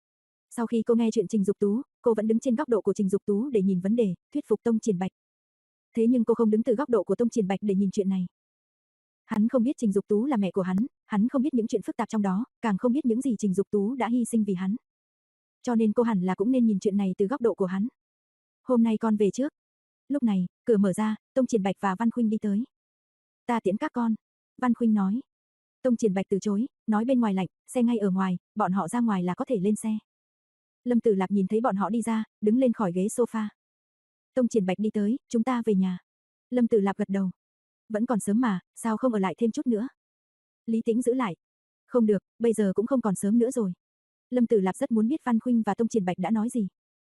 Sau khi cô nghe chuyện Trình Dục Tú, cô vẫn đứng trên góc độ của Trình Dục Tú để nhìn vấn đề, thuyết phục Tông Triển Bạch. Thế nhưng cô không đứng từ góc độ của Tông Triển Bạch để nhìn chuyện này. Hắn không biết Trình Dục Tú là mẹ của hắn, hắn không biết những chuyện phức tạp trong đó, càng không biết những gì Trình Dục Tú đã hy sinh vì hắn. Cho nên cô hẳn là cũng nên nhìn chuyện này từ góc độ của hắn. Hôm nay con về trước. Lúc này, cửa mở ra, Tông Triển Bạch và Văn Khuynh đi tới. Ta tiễn các con. Văn Khuynh nói. Tông Triển Bạch từ chối, nói bên ngoài lạnh, xe ngay ở ngoài, bọn họ ra ngoài là có thể lên xe. Lâm Tử Lạp nhìn thấy bọn họ đi ra, đứng lên khỏi ghế sofa. Tông Triển Bạch đi tới, chúng ta về nhà. Lâm Tử Lạp gật đầu. Vẫn còn sớm mà, sao không ở lại thêm chút nữa? Lý Tĩnh giữ lại. Không được, bây giờ cũng không còn sớm nữa rồi. Lâm Tử Lạp rất muốn biết Văn Khuynh và Tông Triển Bạch đã nói gì.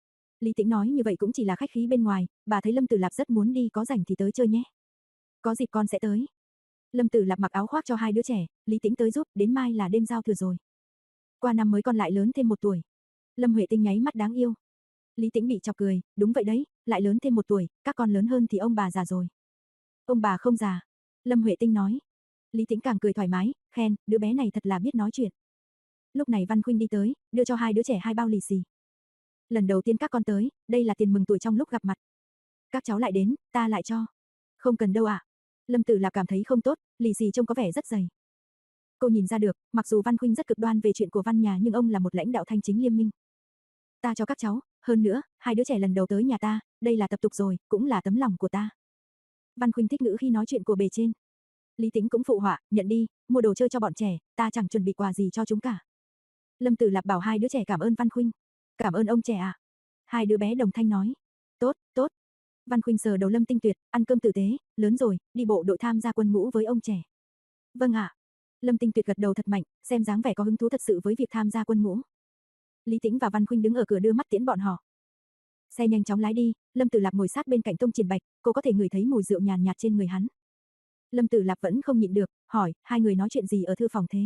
Lý Tĩnh nói như vậy cũng chỉ là khách khí bên ngoài, bà thấy Lâm Tử Lạp rất muốn đi, có rảnh thì tới chơi nhé. Có dịp con sẽ tới. Lâm Tử Lạp mặc áo khoác cho hai đứa trẻ, Lý Tĩnh tới giúp, đến mai là đêm giao thừa rồi. Qua năm mới con lại lớn thêm một tuổi. Lâm Huệ Tinh nháy mắt đáng yêu. Lý Tĩnh bị chọc cười, đúng vậy đấy, lại lớn thêm một tuổi, các con lớn hơn thì ông bà già rồi. Ông bà không già. Lâm Huệ Tinh nói. Lý Tĩnh càng cười thoải mái, khen, đứa bé này thật là biết nói chuyện. Lúc này Văn Khuynh đi tới, đưa cho hai đứa trẻ hai bao lì xì. Lần đầu tiên các con tới, đây là tiền mừng tuổi trong lúc gặp mặt. Các cháu lại đến, ta lại cho. Không cần đâu ạ. À. Lâm Tử Lạp cảm thấy không tốt, lì xì trông có vẻ rất dày. Cô nhìn ra được, mặc dù Văn Khuynh rất cực đoan về chuyện của Văn nhà nhưng ông là một lãnh đạo thanh chính liêm minh. Ta cho các cháu, hơn nữa, hai đứa trẻ lần đầu tới nhà ta, đây là tập tục rồi, cũng là tấm lòng của ta. Văn Khuynh thích ngữ khi nói chuyện của bề trên. Lý Tĩnh cũng phụ họa, nhận đi, mua đồ chơi cho bọn trẻ, ta chẳng chuẩn bị quà gì cho chúng cả. Lâm Tử Lạp bảo hai đứa trẻ cảm ơn Văn Khuynh. Cảm ơn ông trẻ ạ. À. Hai đứa bé đồng thanh nói. Tốt, tốt. Văn Khuynh sờ đầu Lâm Tinh Tuyệt, ăn cơm tử tế, lớn rồi, đi bộ đội tham gia quân ngũ với ông trẻ. Vâng ạ. À. Lâm Tinh Tuyệt gật đầu thật mạnh, xem dáng vẻ có hứng thú thật sự với việc tham gia quân ngũ. Lý Tĩnh và Văn Khuynh đứng ở cửa đưa mắt tiễn bọn họ. Xe nhanh chóng lái đi, Lâm Tử Lạp ngồi sát bên cạnh Tông Triển Bạch, cô có thể ngửi thấy mùi rượu nhàn nhạt trên người hắn. Lâm Tử Lạp vẫn không nhịn được, hỏi, hai người nói chuyện gì ở thư phòng thế?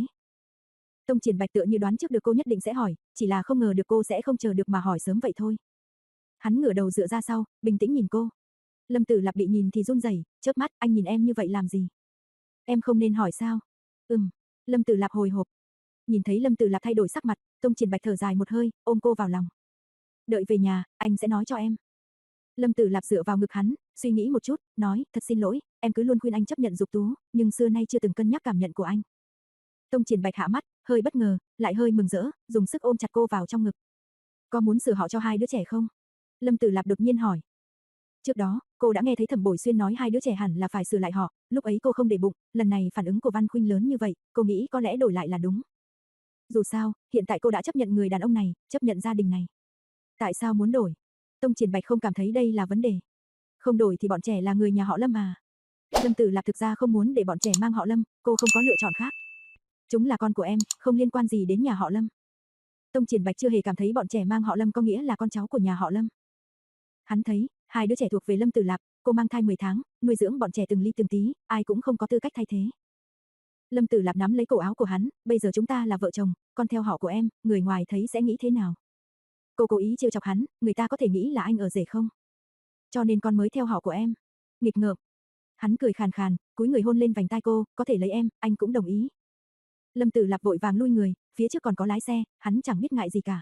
Tông Triển Bạch tựa như đoán trước được cô nhất định sẽ hỏi, chỉ là không ngờ được cô sẽ không chờ được mà hỏi sớm vậy thôi. Hắn ngửa đầu dựa ra sau, bình tĩnh nhìn cô. Lâm Tử Lạp bị nhìn thì run rẩy, chớp mắt, anh nhìn em như vậy làm gì? Em không nên hỏi sao? Ừm. Lâm Tử Lạp hồi hộp. Nhìn thấy Lâm Tử Lạp thay đổi sắc mặt, Tông Triển Bạch thở dài một hơi, ôm cô vào lòng. Đợi về nhà, anh sẽ nói cho em. Lâm Tử Lạp dựa vào ngực hắn, suy nghĩ một chút, nói, thật xin lỗi, em cứ luôn khuyên anh chấp nhận Dục Tú, nhưng xưa nay chưa từng cân nhắc cảm nhận của anh. Tông Triển Bạch hạ mắt, hơi bất ngờ, lại hơi mừng rỡ, dùng sức ôm chặt cô vào trong ngực. Có muốn sửa họ cho hai đứa trẻ không? Lâm Tử Lạp đột nhiên hỏi. Trước đó, cô đã nghe thấy Thẩm Bội Xuyên nói hai đứa trẻ hẳn là phải sửa lại họ, lúc ấy cô không để bụng, lần này phản ứng của Văn Khuynh lớn như vậy, cô nghĩ có lẽ đổi lại là đúng. Dù sao, hiện tại cô đã chấp nhận người đàn ông này, chấp nhận gia đình này. Tại sao muốn đổi? Tông Triển Bạch không cảm thấy đây là vấn đề. Không đổi thì bọn trẻ là người nhà họ Lâm mà. Lâm Tử Lạp thực ra không muốn để bọn trẻ mang họ Lâm, cô không có lựa chọn khác. Chúng là con của em, không liên quan gì đến nhà họ Lâm. Tông Triển Bạch chưa hề cảm thấy bọn trẻ mang họ Lâm có nghĩa là con cháu của nhà họ Lâm. Hắn thấy, hai đứa trẻ thuộc về Lâm Tử Lạp, cô mang thai mười tháng, nuôi dưỡng bọn trẻ từng ly từng tí, ai cũng không có tư cách thay thế. Lâm Tử Lạp nắm lấy cổ áo của hắn, bây giờ chúng ta là vợ chồng, con theo họ của em, người ngoài thấy sẽ nghĩ thế nào? Cô cố ý trêu chọc hắn, người ta có thể nghĩ là anh ở rể không? Cho nên con mới theo họ của em. Nghịch ngợm. Hắn cười khàn khàn, cúi người hôn lên vành tai cô, có thể lấy em, anh cũng đồng ý. Lâm Tử Lạp vội vàng lui người, phía trước còn có lái xe, hắn chẳng biết ngại gì cả.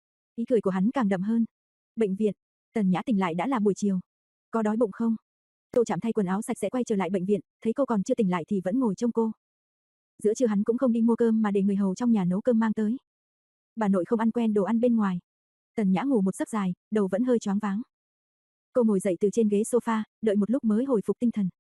Ý cười của hắn càng đậm hơn. Bệnh viện, Tần Nhã tỉnh lại đã là buổi chiều. Có đói bụng không? Tô Trạm thay quần áo sạch sẽ quay trở lại bệnh viện, thấy cô còn chưa tỉnh lại thì vẫn ngồi trông cô. Giữa trưa hắn cũng không đi mua cơm mà để người hầu trong nhà nấu cơm mang tới. Bà nội không ăn quen đồ ăn bên ngoài. Tần Nhã ngủ một giấc dài, đầu vẫn hơi choáng váng. Cô ngồi dậy từ trên ghế sofa, đợi một lúc mới hồi phục tinh thần.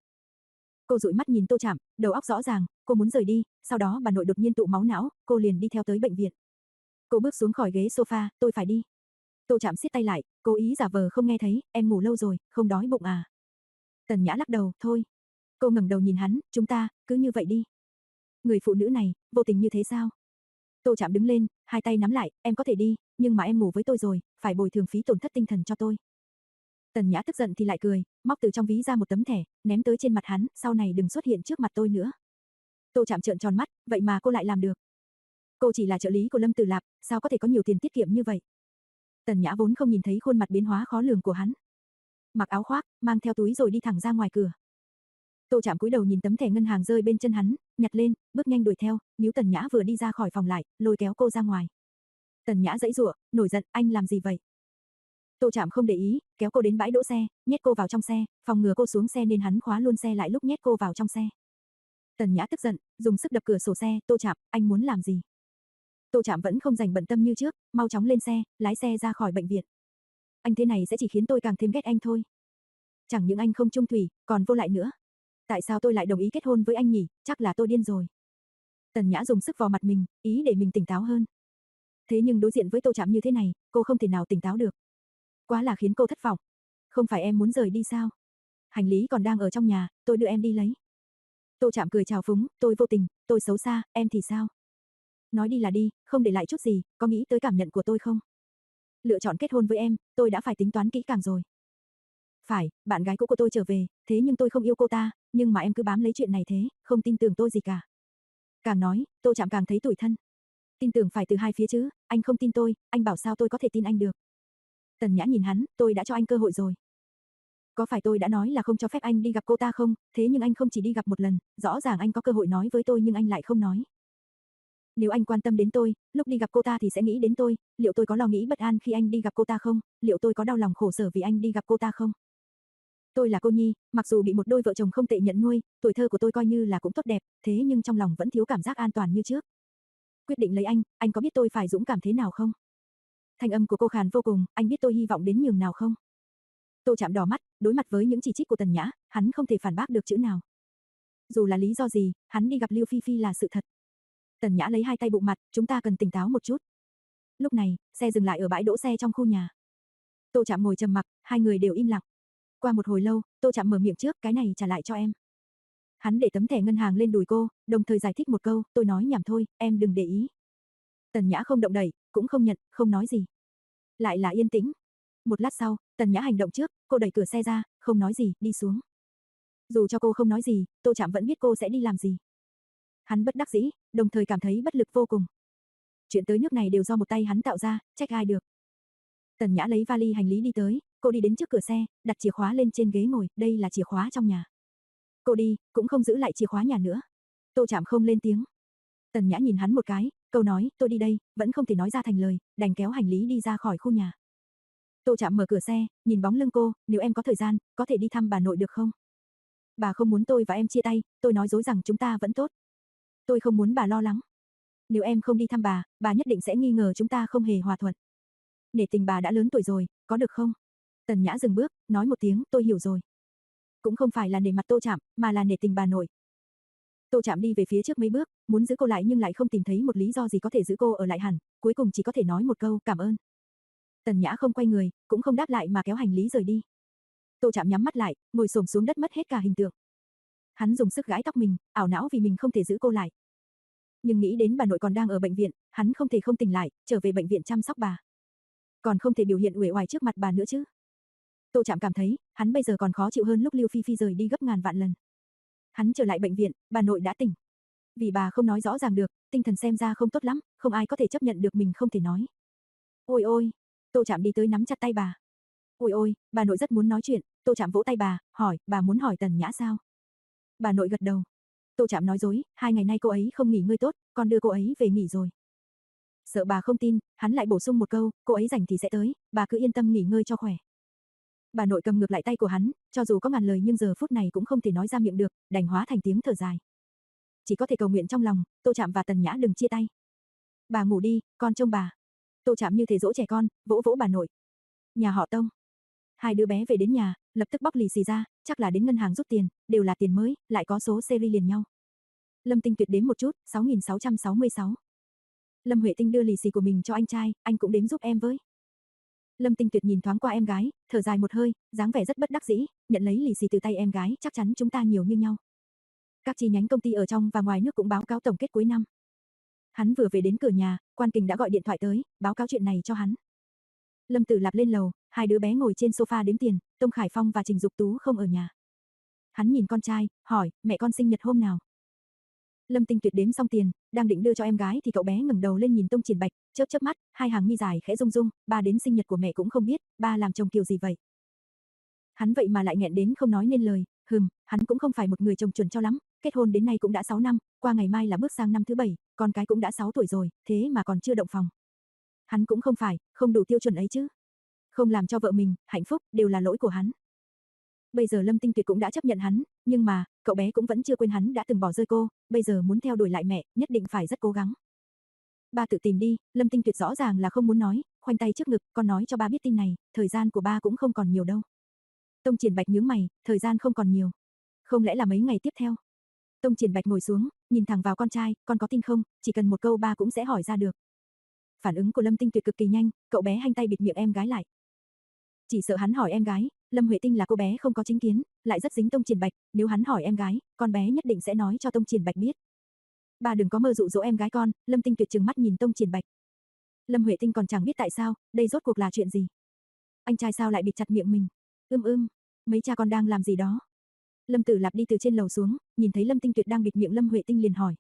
Cô dụi mắt nhìn Tô Trạm, đầu óc rõ ràng, cô muốn rời đi, sau đó bà nội đột nhiên tụ máu não, cô liền đi theo tới bệnh viện. Cô bước xuống khỏi ghế sofa, tôi phải đi. Tô Trạm siết tay lại, cố ý giả vờ không nghe thấy, em ngủ lâu rồi, không đói bụng à? Tần Nhã lắc đầu, thôi. Cô ngẩng đầu nhìn hắn, chúng ta, cứ như vậy đi. Người phụ nữ này, vô tình như thế sao? Tô Trạm đứng lên, hai tay nắm lại, em có thể đi, nhưng mà em ngủ với tôi rồi, phải bồi thường phí tổn thất tinh thần cho tôi. Tần Nhã tức giận thì lại cười, móc từ trong ví ra một tấm thẻ, ném tới trên mặt hắn, sau này đừng xuất hiện trước mặt tôi nữa. Tô Trạm trợn tròn mắt, vậy mà cô lại làm được. Cô chỉ là trợ lý của Lâm Tử Lạp, sao có thể có nhiều tiền tiết kiệm như vậy? Tần Nhã vốn không nhìn thấy khuôn mặt biến hóa khó lường của hắn. Mặc áo khoác, mang theo túi rồi đi thẳng ra ngoài cửa. Tô Trạm cúi đầu nhìn tấm thẻ ngân hàng rơi bên chân hắn, nhặt lên, bước nhanh đuổi theo, níu Tần Nhã vừa đi ra khỏi phòng lại, lôi kéo cô ra ngoài. Tần Nhã giãy giụa, nổi giận, anh làm gì vậy? Tô Trạm không để ý, kéo cô đến bãi đỗ xe, nhét cô vào trong xe, phòng ngừa cô xuống xe nên hắn khóa luôn xe lại lúc nhét cô vào trong xe. Tần Nhã tức giận, dùng sức đập cửa sổ xe, Tô Trạm, anh muốn làm gì? Tô Trạm vẫn không dành bận tâm như trước, mau chóng lên xe, lái xe ra khỏi bệnh viện. Anh thế này sẽ chỉ khiến tôi càng thêm ghét anh thôi. Chẳng những anh không trung thủy, còn vô lại nữa. Tại sao tôi lại đồng ý kết hôn với anh nhỉ, chắc là tôi điên rồi. Tần Nhã dùng sức vào mặt mình, ý để mình tỉnh táo hơn. Thế nhưng đối diện với Tô Trạm như thế này, cô không thể nào tỉnh táo được. Quá là khiến cô thất vọng. Không phải em muốn rời đi sao? Hành lý còn đang ở trong nhà, tôi đưa em đi lấy. Tô Trạm cười chào phúng, tôi vô tình, tôi xấu xa, em thì sao? Nói đi là đi, không để lại chút gì, có nghĩ tới cảm nhận của tôi không? Lựa chọn kết hôn với em, tôi đã phải tính toán kỹ càng rồi. Phải, bạn gái cũ của tôi trở về, thế nhưng tôi không yêu cô ta, nhưng mà em cứ bám lấy chuyện này thế, không tin tưởng tôi gì cả. Càng nói, Tô Trạm càng thấy tủi thân. Tin tưởng phải từ hai phía chứ, anh không tin tôi, anh bảo sao tôi có thể tin anh được. Tần Nhã nhìn hắn, tôi đã cho anh cơ hội rồi. Có phải tôi đã nói là không cho phép anh đi gặp cô ta không, thế nhưng anh không chỉ đi gặp một lần, rõ ràng anh có cơ hội nói với tôi nhưng anh lại không nói. Nếu anh quan tâm đến tôi, lúc đi gặp cô ta thì sẽ nghĩ đến tôi, liệu tôi có lo nghĩ bất an khi anh đi gặp cô ta không, liệu tôi có đau lòng khổ sở vì anh đi gặp cô ta không? Tôi là cô nhi, mặc dù bị một đôi vợ chồng không tệ nhận nuôi, tuổi thơ của tôi coi như là cũng tốt đẹp, thế nhưng trong lòng vẫn thiếu cảm giác an toàn như trước. Quyết định lấy anh, anh có biết tôi phải dũng cảm thế nào không? Thanh âm của cô khàn vô cùng, anh biết tôi hy vọng đến nhường nào không? Tô Trạm đỏ mắt, đối mặt với những chỉ trích của Tần Nhã, hắn không thể phản bác được chữ nào. Dù là lý do gì, hắn đi gặp Lưu Phi Phi là sự thật. Tần Nhã lấy hai tay bụng mặt, chúng ta cần tỉnh táo một chút. Lúc này, xe dừng lại ở bãi đỗ xe trong khu nhà. Tô Trạm ngồi trầm mặc, hai người đều im lặng. Qua một hồi lâu, Tô Trạm mở miệng trước, cái này trả lại cho em. Hắn để tấm thẻ ngân hàng lên đùi cô, đồng thời giải thích một câu, tôi nói nhảm thôi, em đừng để ý. Tần Nhã không động đậy, cũng không nhận, không nói gì. Lại là yên tĩnh. Một lát sau, Tần Nhã hành động trước, cô đẩy cửa xe ra, không nói gì, đi xuống. Dù cho cô không nói gì, Tô Trạm vẫn biết cô sẽ đi làm gì. Hắn bất đắc dĩ, đồng thời cảm thấy bất lực vô cùng. Chuyện tới nước này đều do một tay hắn tạo ra, trách ai được. Tần Nhã lấy vali hành lý đi tới, cô đi đến trước cửa xe, đặt chìa khóa lên trên ghế ngồi, đây là chìa khóa trong nhà. Cô đi, cũng không giữ lại chìa khóa nhà nữa. Tô Trạm không lên tiếng. Tần Nhã nhìn hắn một cái, câu nói, tôi đi đây, vẫn không thể nói ra thành lời, đành kéo hành lý đi ra khỏi khu nhà. Tô Trạm mở cửa xe, nhìn bóng lưng cô, nếu em có thời gian, có thể đi thăm bà nội được không? Bà không muốn tôi và em chia tay, tôi nói dối rằng chúng ta vẫn tốt. Tôi không muốn bà lo lắng. Nếu em không đi thăm bà, bà nhất định sẽ nghi ngờ chúng ta không hề hòa thuận. Nể tình bà đã lớn tuổi rồi, có được không? Tần Nhã dừng bước, nói một tiếng, tôi hiểu rồi. Cũng không phải là nể mặt Tô Trạm, mà là nể tình bà nội. Tô Trạm đi về phía trước mấy bước, muốn giữ cô lại nhưng lại không tìm thấy một lý do gì có thể giữ cô ở lại hẳn, cuối cùng chỉ có thể nói một câu cảm ơn. Tần Nhã không quay người, cũng không đáp lại mà kéo hành lý rời đi. Tô Trạm nhắm mắt lại, ngồi xổm xuống đất mất hết cả hình tượng. Hắn dùng sức gãi tóc mình, ảo não vì mình không thể giữ cô lại. Nhưng nghĩ đến bà nội còn đang ở bệnh viện, hắn không thể không tỉnh lại, trở về bệnh viện chăm sóc bà. Còn không thể biểu hiện uể oải trước mặt bà nữa chứ. Tô Trạm cảm thấy, hắn bây giờ còn khó chịu hơn lúc Lưu Phi Phi rời đi gấp ngàn vạn lần. Hắn trở lại bệnh viện, bà nội đã tỉnh. Vì bà không nói rõ ràng được, tinh thần xem ra không tốt lắm, không ai có thể chấp nhận được mình không thể nói. Ôi ôi, Tô Trạm đi tới nắm chặt tay bà. Ôi ôi, bà nội rất muốn nói chuyện, Tô Trạm vỗ tay bà, hỏi, bà muốn hỏi Tần Nhã sao? Bà nội gật đầu. Tô Trạm nói dối, hai ngày nay cô ấy không nghỉ ngơi tốt, con đưa cô ấy về nghỉ rồi. Sợ bà không tin, hắn lại bổ sung một câu, cô ấy rảnh thì sẽ tới, bà cứ yên tâm nghỉ ngơi cho khỏe. Bà nội cầm ngược lại tay của hắn, cho dù có ngàn lời nhưng giờ phút này cũng không thể nói ra miệng được, đành hóa thành tiếng thở dài. Chỉ có thể cầu nguyện trong lòng, Tô Trạm và Tần Nhã đừng chia tay. Bà ngủ đi, con trông bà. Tô Trạm như thể dỗ trẻ con, vỗ vỗ bà nội. Nhà họ Tông. Hai đứa bé về đến nhà, lập tức bóc lì xì ra, chắc là đến ngân hàng rút tiền, đều là tiền mới, lại có số series liền nhau. Lâm Tinh Tuyệt đếm một chút, sáu nghìn sáu trăm sáu mươi sáu. Lâm Huệ Tinh đưa lì xì của mình cho anh trai, anh cũng đếm giúp em với. Lâm Tinh Tuyệt nhìn thoáng qua em gái, thở dài một hơi, dáng vẻ rất bất đắc dĩ, nhận lấy lì xì từ tay em gái, chắc chắn chúng ta nhiều như nhau. Các chi nhánh công ty ở trong và ngoài nước cũng báo cáo tổng kết cuối năm. Hắn vừa về đến cửa nhà, Quan Kình đã gọi điện thoại tới, báo cáo chuyện này cho hắn. Lâm Tử Lạp lên lầu, hai đứa bé ngồi trên sofa đếm tiền, Tông Khải Phong và Trình Dục Tú không ở nhà. Hắn nhìn con trai, hỏi, mẹ con sinh nhật hôm nào? Lâm Tinh Tuyệt đếm xong tiền, đang định đưa cho em gái thì cậu bé ngẩng đầu lên nhìn Tông Triển Bạch, chớp chớp mắt, hai hàng mi dài khẽ rung rung, ba đến sinh nhật của mẹ cũng không biết, ba làm chồng kiểu gì vậy? Hắn vậy mà lại nghẹn đến không nói nên lời, hừm, hắn cũng không phải một người chồng chuẩn cho lắm, kết hôn đến nay cũng đã sáu năm, qua ngày mai là bước sang năm thứ bảy, con cái cũng đã sáu tuổi rồi, thế mà còn chưa động phòng. Hắn cũng không phải, không đủ tiêu chuẩn ấy chứ. Không làm cho vợ mình hạnh phúc đều là lỗi của hắn. Bây giờ Lâm Tinh Tuyệt cũng đã chấp nhận hắn, nhưng mà, cậu bé cũng vẫn chưa quên hắn đã từng bỏ rơi cô, bây giờ muốn theo đuổi lại mẹ, nhất định phải rất cố gắng. Ba tự tìm đi, Lâm Tinh Tuyệt rõ ràng là không muốn nói, khoanh tay trước ngực, con nói cho ba biết tin này, thời gian của ba cũng không còn nhiều đâu. Tông Triển Bạch nhướng mày, thời gian không còn nhiều. Không lẽ là mấy ngày tiếp theo? Tông Triển Bạch ngồi xuống, nhìn thẳng vào con trai, con có tin không, chỉ cần một câu ba cũng sẽ hỏi ra được. Phản ứng của Lâm Tinh Tuyệt cực kỳ nhanh, cậu bé hanh tay bịt miệng em gái lại. Chỉ sợ hắn hỏi em gái, Lâm Huệ Tinh là cô bé không có chính kiến, lại rất dính Tông Triển Bạch, nếu hắn hỏi em gái, con bé nhất định sẽ nói cho Tông Triển Bạch biết. Ba đừng có mơ dụ dỗ em gái con, Lâm Tinh Tuyệt trừng mắt nhìn Tông Triển Bạch. Lâm Huệ Tinh còn chẳng biết tại sao, đây rốt cuộc là chuyện gì. Anh trai sao lại bịt chặt miệng mình? Ưm ưm, mấy cha con đang làm gì đó? Lâm Tử Lạp đi từ trên lầu xuống, nhìn thấy Lâm Tinh Tuyệt đang bịt miệng Lâm Huệ Tinh liền hỏi.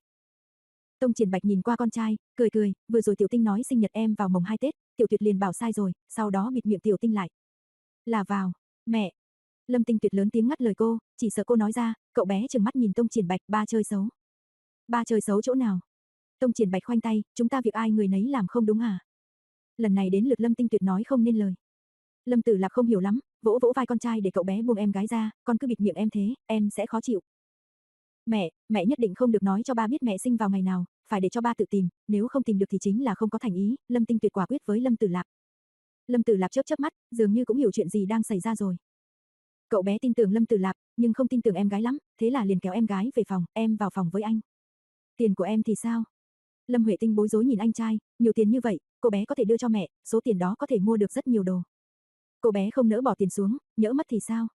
Tông Triển Bạch nhìn qua con trai, cười cười, vừa rồi Tiểu Tinh nói sinh nhật em vào mồng hai Tết, Tiểu Tuyệt liền bảo sai rồi, sau đó bịt miệng Tiểu Tinh lại. Là vào, mẹ. Lâm Tinh Tuyệt lớn tiếng ngắt lời cô, chỉ sợ cô nói ra, cậu bé trừng mắt nhìn Tông Triển Bạch, ba chơi xấu. Ba chơi xấu chỗ nào? Tông Triển Bạch khoanh tay, chúng ta việc ai người nấy làm không đúng à? Lần này đến lượt Lâm Tinh Tuyệt nói không nên lời. Lâm Tử Lạp không hiểu lắm, vỗ vỗ vai con trai để cậu bé buông em gái ra, con cứ bịt miệng em thế, em sẽ khó chịu. Mẹ, mẹ nhất định không được nói cho ba biết mẹ sinh vào ngày nào, phải để cho ba tự tìm, nếu không tìm được thì chính là không có thành ý, Lâm Tinh Tuyệt quả quyết với Lâm Tử Lạp. Lâm Tử Lạp chớp chớp mắt, dường như cũng hiểu chuyện gì đang xảy ra rồi. Cậu bé tin tưởng Lâm Tử Lạp, nhưng không tin tưởng em gái lắm, thế là liền kéo em gái về phòng, em vào phòng với anh. Tiền của em thì sao? Lâm Huệ Tinh bối rối nhìn anh trai, nhiều tiền như vậy, cô bé có thể đưa cho mẹ, số tiền đó có thể mua được rất nhiều đồ. Cô bé không nỡ bỏ tiền xuống, nhỡ mất thì sao?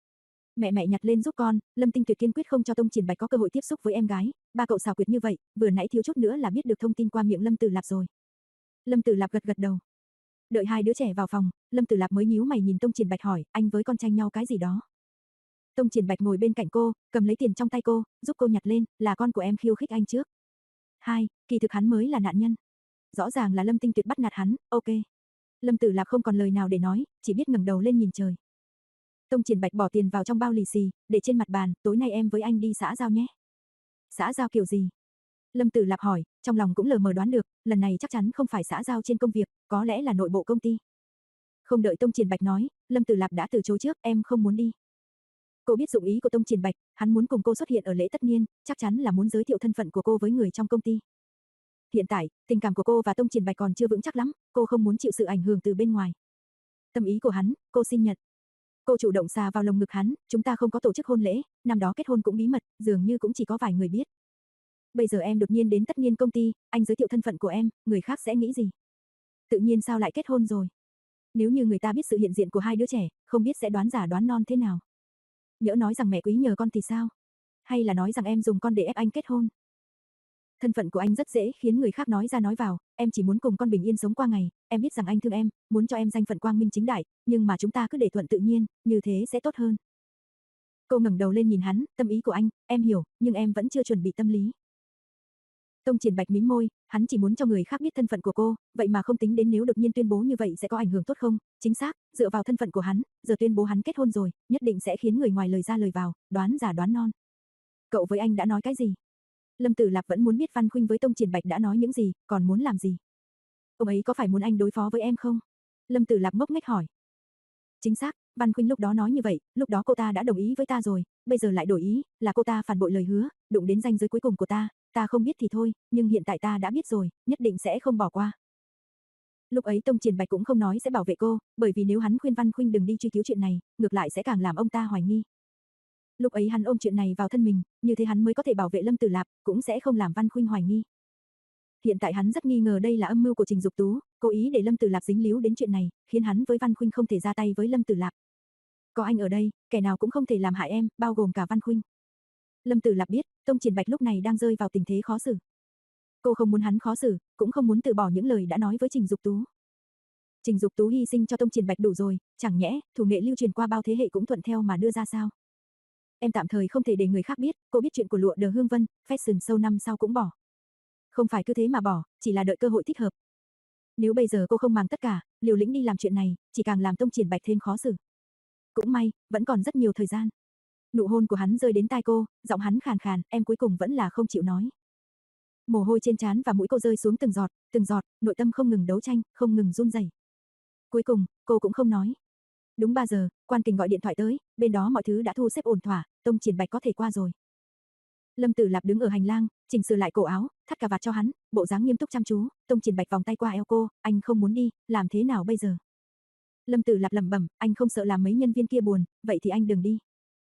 Mẹ mẹ nhặt lên giúp con, Lâm Tinh Tuyệt kiên quyết không cho Tông Triển Bạch có cơ hội tiếp xúc với em gái, ba cậu xảo quyệt như vậy, vừa nãy thiếu chút nữa là biết được thông tin qua miệng Lâm Tử Lạp rồi. Lâm Tử Lạp gật gật đầu. Đợi hai đứa trẻ vào phòng, Lâm Tử Lạp mới nhíu mày nhìn Tông Triển Bạch hỏi, anh với con tranh nhau cái gì đó. Tông Triển Bạch ngồi bên cạnh cô, cầm lấy tiền trong tay cô, giúp cô nhặt lên, là con của em khiêu khích anh trước. Hai, kỳ thực hắn mới là nạn nhân. Rõ ràng là Lâm Tinh Tuyệt bắt nạt hắn, ok. Lâm Tử Lạp không còn lời nào để nói, chỉ biết ngẩng đầu lên nhìn trời. Tông Triển Bạch bỏ tiền vào trong bao lì xì, để trên mặt bàn, tối nay em với anh đi xã giao nhé. Xã giao kiểu gì? Lâm Tử Lạp hỏi, trong lòng cũng lờ mờ đoán được, lần này chắc chắn không phải xã giao trên công việc, có lẽ là nội bộ công ty. Không đợi Tông Triển Bạch nói, Lâm Tử Lạp đã từ chối trước, em không muốn đi. Cô biết dụng ý của Tông Triển Bạch, hắn muốn cùng cô xuất hiện ở lễ tất niên, chắc chắn là muốn giới thiệu thân phận của cô với người trong công ty. Hiện tại, tình cảm của cô và Tông Triển Bạch còn chưa vững chắc lắm, cô không muốn chịu sự ảnh hưởng từ bên ngoài. Tâm ý của hắn, cô xin nhận. Cô chủ động xà vào lồng ngực hắn, chúng ta không có tổ chức hôn lễ, năm đó kết hôn cũng bí mật, dường như cũng chỉ có vài người biết. Bây giờ em đột nhiên đến Tất Niên công ty, anh giới thiệu thân phận của em, người khác sẽ nghĩ gì? Tự nhiên sao lại kết hôn rồi? Nếu như người ta biết sự hiện diện của hai đứa trẻ, không biết sẽ đoán giả đoán non thế nào? Nhỡ nói rằng mẹ quý nhờ con thì sao? Hay là nói rằng em dùng con để ép anh kết hôn? Thân phận của anh rất dễ khiến người khác nói ra nói vào, em chỉ muốn cùng con bình yên sống qua ngày, em biết rằng anh thương em, muốn cho em danh phận quang minh chính đại, nhưng mà chúng ta cứ để thuận tự nhiên, như thế sẽ tốt hơn. Cô ngẩng đầu lên nhìn hắn, tâm ý của anh, em hiểu, nhưng em vẫn chưa chuẩn bị tâm lý. Tông Triển Bạch mím môi, hắn chỉ muốn cho người khác biết thân phận của cô, vậy mà không tính đến nếu đột nhiên tuyên bố như vậy sẽ có ảnh hưởng tốt không? Chính xác, dựa vào thân phận của hắn, giờ tuyên bố hắn kết hôn rồi, nhất định sẽ khiến người ngoài lời ra lời vào, đoán giả đoán non. Cậu với anh đã nói cái gì? Lâm Tử Lạp vẫn muốn biết Văn Khuynh với Tông Triển Bạch đã nói những gì, còn muốn làm gì? Ông ấy có phải muốn anh đối phó với em không? Lâm Tử Lạp ngốc nghếch hỏi. Chính xác, Văn Khuynh lúc đó nói như vậy, lúc đó cô ta đã đồng ý với ta rồi, bây giờ lại đổi ý, là cô ta phản bội lời hứa, đụng đến ranh giới cuối cùng của ta, ta không biết thì thôi, nhưng hiện tại ta đã biết rồi, nhất định sẽ không bỏ qua. Lúc ấy Tông Triển Bạch cũng không nói sẽ bảo vệ cô, bởi vì nếu hắn khuyên Văn Khuynh đừng đi truy cứu chuyện này, ngược lại sẽ càng làm ông ta hoài nghi. Lúc ấy hắn ôm chuyện này vào thân mình, như thế hắn mới có thể bảo vệ Lâm Tử Lạp, cũng sẽ không làm Văn Khuynh hoài nghi. Hiện tại hắn rất nghi ngờ đây là âm mưu của Trình Dục Tú, cố ý để Lâm Tử Lạp dính líu đến chuyện này, khiến hắn với Văn Khuynh không thể ra tay với Lâm Tử Lạp. Có anh ở đây, kẻ nào cũng không thể làm hại em, bao gồm cả Văn Khuynh. Lâm Tử Lạp biết, Tông Triển Bạch lúc này đang rơi vào tình thế khó xử. Cô không muốn hắn khó xử, cũng không muốn từ bỏ những lời đã nói với Trình Dục Tú. Trình Dục Tú hy sinh cho Tông Triển Bạch đủ rồi, chẳng nhẽ thủ nghệ lưu truyền qua bao thế hệ cũng thuận theo mà đưa ra sao? Em tạm thời không thể để người khác biết, cô biết chuyện của Lụa Đờ Hương Vân, fashion show năm sau cũng bỏ. Không phải cứ thế mà bỏ, chỉ là đợi cơ hội thích hợp. Nếu bây giờ cô không màng tất cả, liều lĩnh đi làm chuyện này, chỉ càng làm Tông Triển Bạch thêm khó xử. Cũng may, vẫn còn rất nhiều thời gian. Nụ hôn của hắn rơi đến tai cô, giọng hắn khàn khàn, em cuối cùng vẫn là không chịu nói. Mồ hôi trên trán và mũi cô rơi xuống từng giọt, từng giọt, nội tâm không ngừng đấu tranh, không ngừng run rẩy. Cuối cùng, cô cũng không nói. Đúng ba giờ, Quan Kình gọi điện thoại tới, bên đó mọi thứ đã thu xếp ổn thỏa, Tông Triển Bạch có thể qua rồi. Lâm Tử Lạp đứng ở hành lang, chỉnh sửa lại cổ áo, thắt cà vạt cho hắn, bộ dáng nghiêm túc chăm chú, Tông Triển Bạch vòng tay qua eo cô, anh không muốn đi, làm thế nào bây giờ? Lâm Tử Lạp lẩm bẩm, anh không sợ làm mấy nhân viên kia buồn, vậy thì anh đừng đi.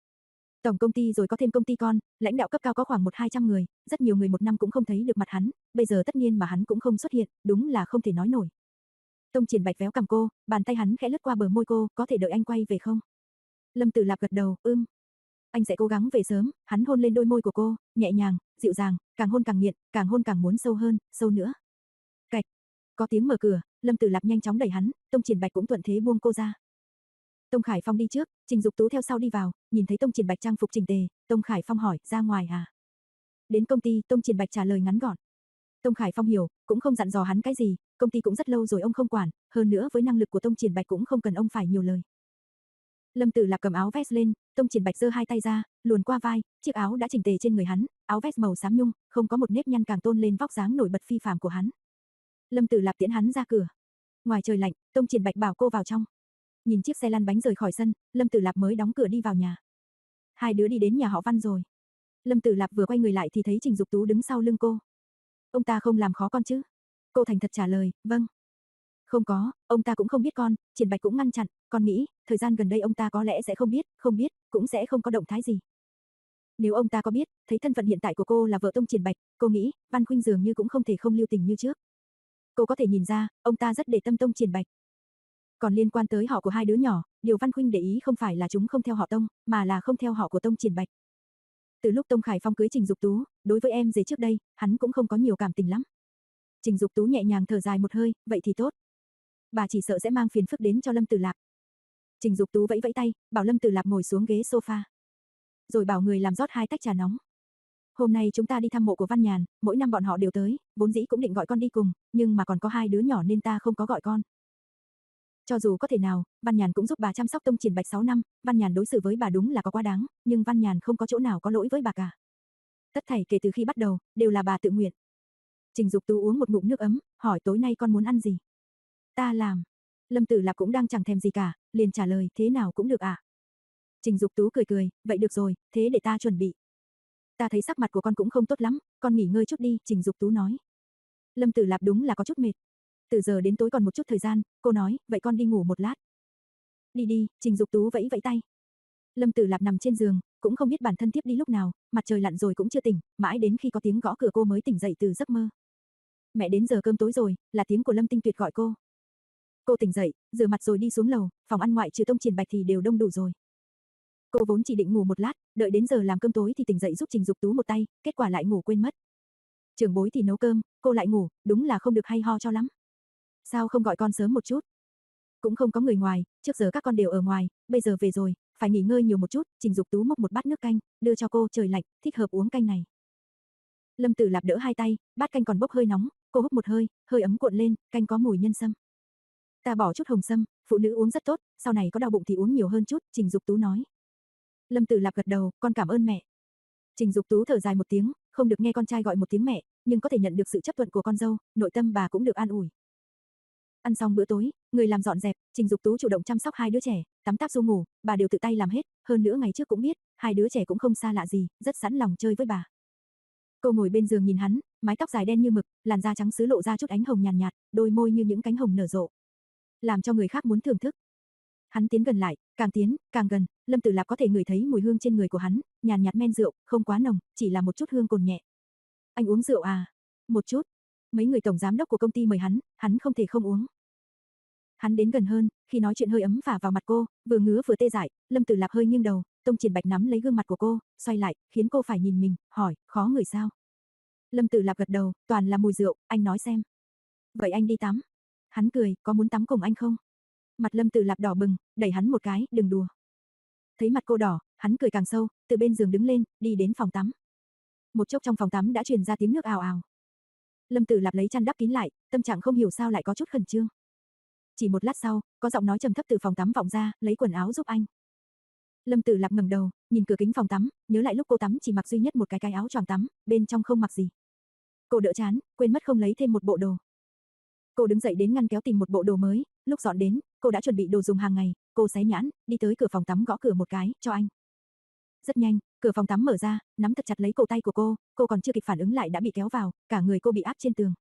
Tổng công ty rồi có thêm công ty con, lãnh đạo cấp cao có khoảng một hai trăm người, rất nhiều người một năm cũng không thấy được mặt hắn, bây giờ tất nhiên mà hắn cũng không xuất hiện, đúng là không thể nói nổi. Tông Triển Bạch véo cằm cô, bàn tay hắn khẽ lướt qua bờ môi cô, có thể đợi anh quay về không? Lâm Tử Lạp gật đầu, ưm. Anh sẽ cố gắng về sớm, hắn hôn lên đôi môi của cô, nhẹ nhàng, dịu dàng, càng hôn càng nghiện, càng hôn càng muốn sâu hơn, sâu nữa. Cạch, có tiếng mở cửa, Lâm Tử Lạp nhanh chóng đẩy hắn, Tông Triển Bạch cũng thuận thế buông cô ra. Tông Khải Phong đi trước, Trình Dục Tú theo sau đi vào, nhìn thấy Tông Triển Bạch trang phục chỉnh tề, Tông Khải Phong hỏi, ra ngoài à? Đến công ty, Tông Triển Bạch trả lời ngắn gọn. Tông Khải Phong hiểu, cũng không dặn dò hắn cái gì, công ty cũng rất lâu rồi ông không quản, hơn nữa với năng lực của Tông Triển Bạch cũng không cần ông phải nhiều lời. Lâm Tử Lạp cầm áo vest lên, Tông Triển Bạch giơ hai tay ra, luồn qua vai, chiếc áo đã chỉnh tề trên người hắn, áo vest màu xám nhung, không có một nếp nhăn càng tôn lên vóc dáng nổi bật phi phàm của hắn. Lâm Tử Lạp tiễn hắn ra cửa. Ngoài trời lạnh, Tông Triển Bạch bảo cô vào trong. Nhìn chiếc xe lăn bánh rời khỏi sân, Lâm Tử Lạp mới đóng cửa đi vào nhà. Hai đứa đi đến nhà họ Văn rồi. Lâm Tử Lạp vừa quay người lại thì thấy Trình Dục Tú đứng sau lưng cô. Ông ta không làm khó con chứ? Cô thành thật trả lời, vâng. Không có, ông ta cũng không biết con, Triển Bạch cũng ngăn chặn, con nghĩ, thời gian gần đây ông ta có lẽ sẽ không biết, không biết, cũng sẽ không có động thái gì. Nếu ông ta có biết, thấy thân phận hiện tại của cô là vợ Tông Triển Bạch, cô nghĩ, Văn Khuynh dường như cũng không thể không lưu tình như trước. Cô có thể nhìn ra, ông ta rất để tâm Tông Triển Bạch. Còn liên quan tới họ của hai đứa nhỏ, điều Văn Khuynh để ý không phải là chúng không theo họ Tông, mà là không theo họ của Tông Triển Bạch. Từ lúc Tông Khải Phong cưới Trình Dục Tú, đối với em dễ trước đây, hắn cũng không có nhiều cảm tình lắm. Trình Dục Tú nhẹ nhàng thở dài một hơi, vậy thì tốt. Bà chỉ sợ sẽ mang phiền phức đến cho Lâm Tử Lạp. Trình Dục Tú vẫy vẫy tay, bảo Lâm Tử Lạp ngồi xuống ghế sofa. Rồi bảo người làm rót hai tách trà nóng. Hôm nay chúng ta đi thăm mộ của Văn Nhàn, mỗi năm bọn họ đều tới, vốn dĩ cũng định gọi con đi cùng, nhưng mà còn có hai đứa nhỏ nên ta không có gọi con. Cho dù có thể nào, Văn Nhàn cũng giúp bà chăm sóc Tông Triển Bạch sáu năm, Văn Nhàn đối xử với bà đúng là có quá đáng, nhưng Văn Nhàn không có chỗ nào có lỗi với bà cả. Tất thảy kể từ khi bắt đầu, đều là bà tự nguyện. Trình Dục Tú uống một ngụm nước ấm, hỏi tối nay con muốn ăn gì? Ta làm. Lâm Tử Lạp cũng đang chẳng thèm gì cả, liền trả lời, thế nào cũng được ạ. À? Trình Dục Tú cười cười, vậy được rồi, thế để ta chuẩn bị. Ta thấy sắc mặt của con cũng không tốt lắm, con nghỉ ngơi chút đi, Trình Dục Tú nói. Lâm Tử Lạp đúng là có chút mệt. Từ giờ đến tối còn một chút thời gian, cô nói, vậy con đi ngủ một lát. Đi đi, Trình Dục Tú vẫy vẫy tay. Lâm Tử Lạp nằm trên giường, cũng không biết bản thân tiếp đi lúc nào, mặt trời lặn rồi cũng chưa tỉnh, mãi đến khi có tiếng gõ cửa cô mới tỉnh dậy từ giấc mơ. Mẹ đến giờ cơm tối rồi, là tiếng của Lâm Tinh Tuyệt gọi cô. Cô tỉnh dậy, rửa mặt rồi đi xuống lầu, phòng ăn ngoại trừ Tông Triển Bạch thì đều đông đủ rồi. Cô vốn chỉ định ngủ một lát, đợi đến giờ làm cơm tối thì tỉnh dậy giúp Trình Dục Tú một tay, kết quả lại ngủ quên mất. Trưởng bối thì nấu cơm, cô lại ngủ, đúng là không được hay ho cho lắm. Sao không gọi con sớm một chút? Cũng không có người ngoài, trước giờ các con đều ở ngoài, bây giờ về rồi, phải nghỉ ngơi nhiều một chút. Trình Dục Tú múc một bát nước canh, đưa cho cô, trời lạnh, thích hợp uống canh này. Lâm Tử Lạp đỡ hai tay, bát canh còn bốc hơi nóng, cô húp một hơi, hơi ấm cuộn lên, canh có mùi nhân sâm. Ta bỏ chút hồng sâm, phụ nữ uống rất tốt, sau này có đau bụng thì uống nhiều hơn chút, Trình Dục Tú nói. Lâm Tử Lạp gật đầu, con cảm ơn mẹ. Trình Dục Tú thở dài một tiếng, không được nghe con trai gọi một tiếng mẹ, nhưng có thể nhận được sự chấp thuận của con dâu, nội tâm bà cũng được an ủi. Ăn xong bữa tối, người làm dọn dẹp, Trình Dục Tú chủ động chăm sóc hai đứa trẻ, tắm táp du ngủ, bà đều tự tay làm hết, hơn nữa ngày trước cũng biết, hai đứa trẻ cũng không xa lạ gì, rất sẵn lòng chơi với bà. Cô ngồi bên giường nhìn hắn, mái tóc dài đen như mực, làn da trắng sứ lộ ra chút ánh hồng nhàn nhạt, nhạt, đôi môi như những cánh hồng nở rộ, làm cho người khác muốn thưởng thức. Hắn tiến gần lại, càng tiến, càng gần, Lâm Tử Lạp có thể ngửi thấy mùi hương trên người của hắn, nhàn nhạt men rượu, không quá nồng, chỉ là một chút hương cồn nhẹ. Anh uống rượu à? Một chút. Mấy người tổng giám đốc của công ty mời hắn, hắn không thể không uống. Hắn đến gần hơn, khi nói chuyện hơi ấm phả vào mặt cô, vừa ngứa vừa tê dại, Lâm Tử Lạp hơi nghiêng đầu, Tông Triển Bạch nắm lấy gương mặt của cô, xoay lại, khiến cô phải nhìn mình, hỏi, khó ngửi sao? Lâm Tử Lạp gật đầu, toàn là mùi rượu, anh nói xem. Vậy anh đi tắm. Hắn cười, có muốn tắm cùng anh không? Mặt Lâm Tử Lạp đỏ bừng, đẩy hắn một cái, đừng đùa. Thấy mặt cô đỏ, hắn cười càng sâu, từ bên giường đứng lên, đi đến phòng tắm. Một chốc trong phòng tắm đã truyền ra tiếng nước ào ào. Lâm Tử Lạp lấy chăn đắp kín lại, tâm trạng không hiểu sao lại có chút khẩn trương. Chỉ một lát sau, có giọng nói trầm thấp từ phòng tắm vọng ra, lấy quần áo giúp anh. Lâm Tử Lạp ngẩng đầu, nhìn cửa kính phòng tắm, nhớ lại lúc cô tắm chỉ mặc duy nhất một cái cái áo choàng tắm, bên trong không mặc gì. Cô đỡ chán, quên mất không lấy thêm một bộ đồ. Cô đứng dậy đến ngăn kéo tìm một bộ đồ mới, lúc dọn đến, cô đã chuẩn bị đồ dùng hàng ngày, cô xé nhãn, đi tới cửa phòng tắm gõ cửa một cái, cho anh. Rất nhanh, cửa phòng tắm mở ra, nắm thật chặt lấy cổ tay của cô, cô còn chưa kịp phản ứng lại đã bị kéo vào, cả người cô bị áp trên tường.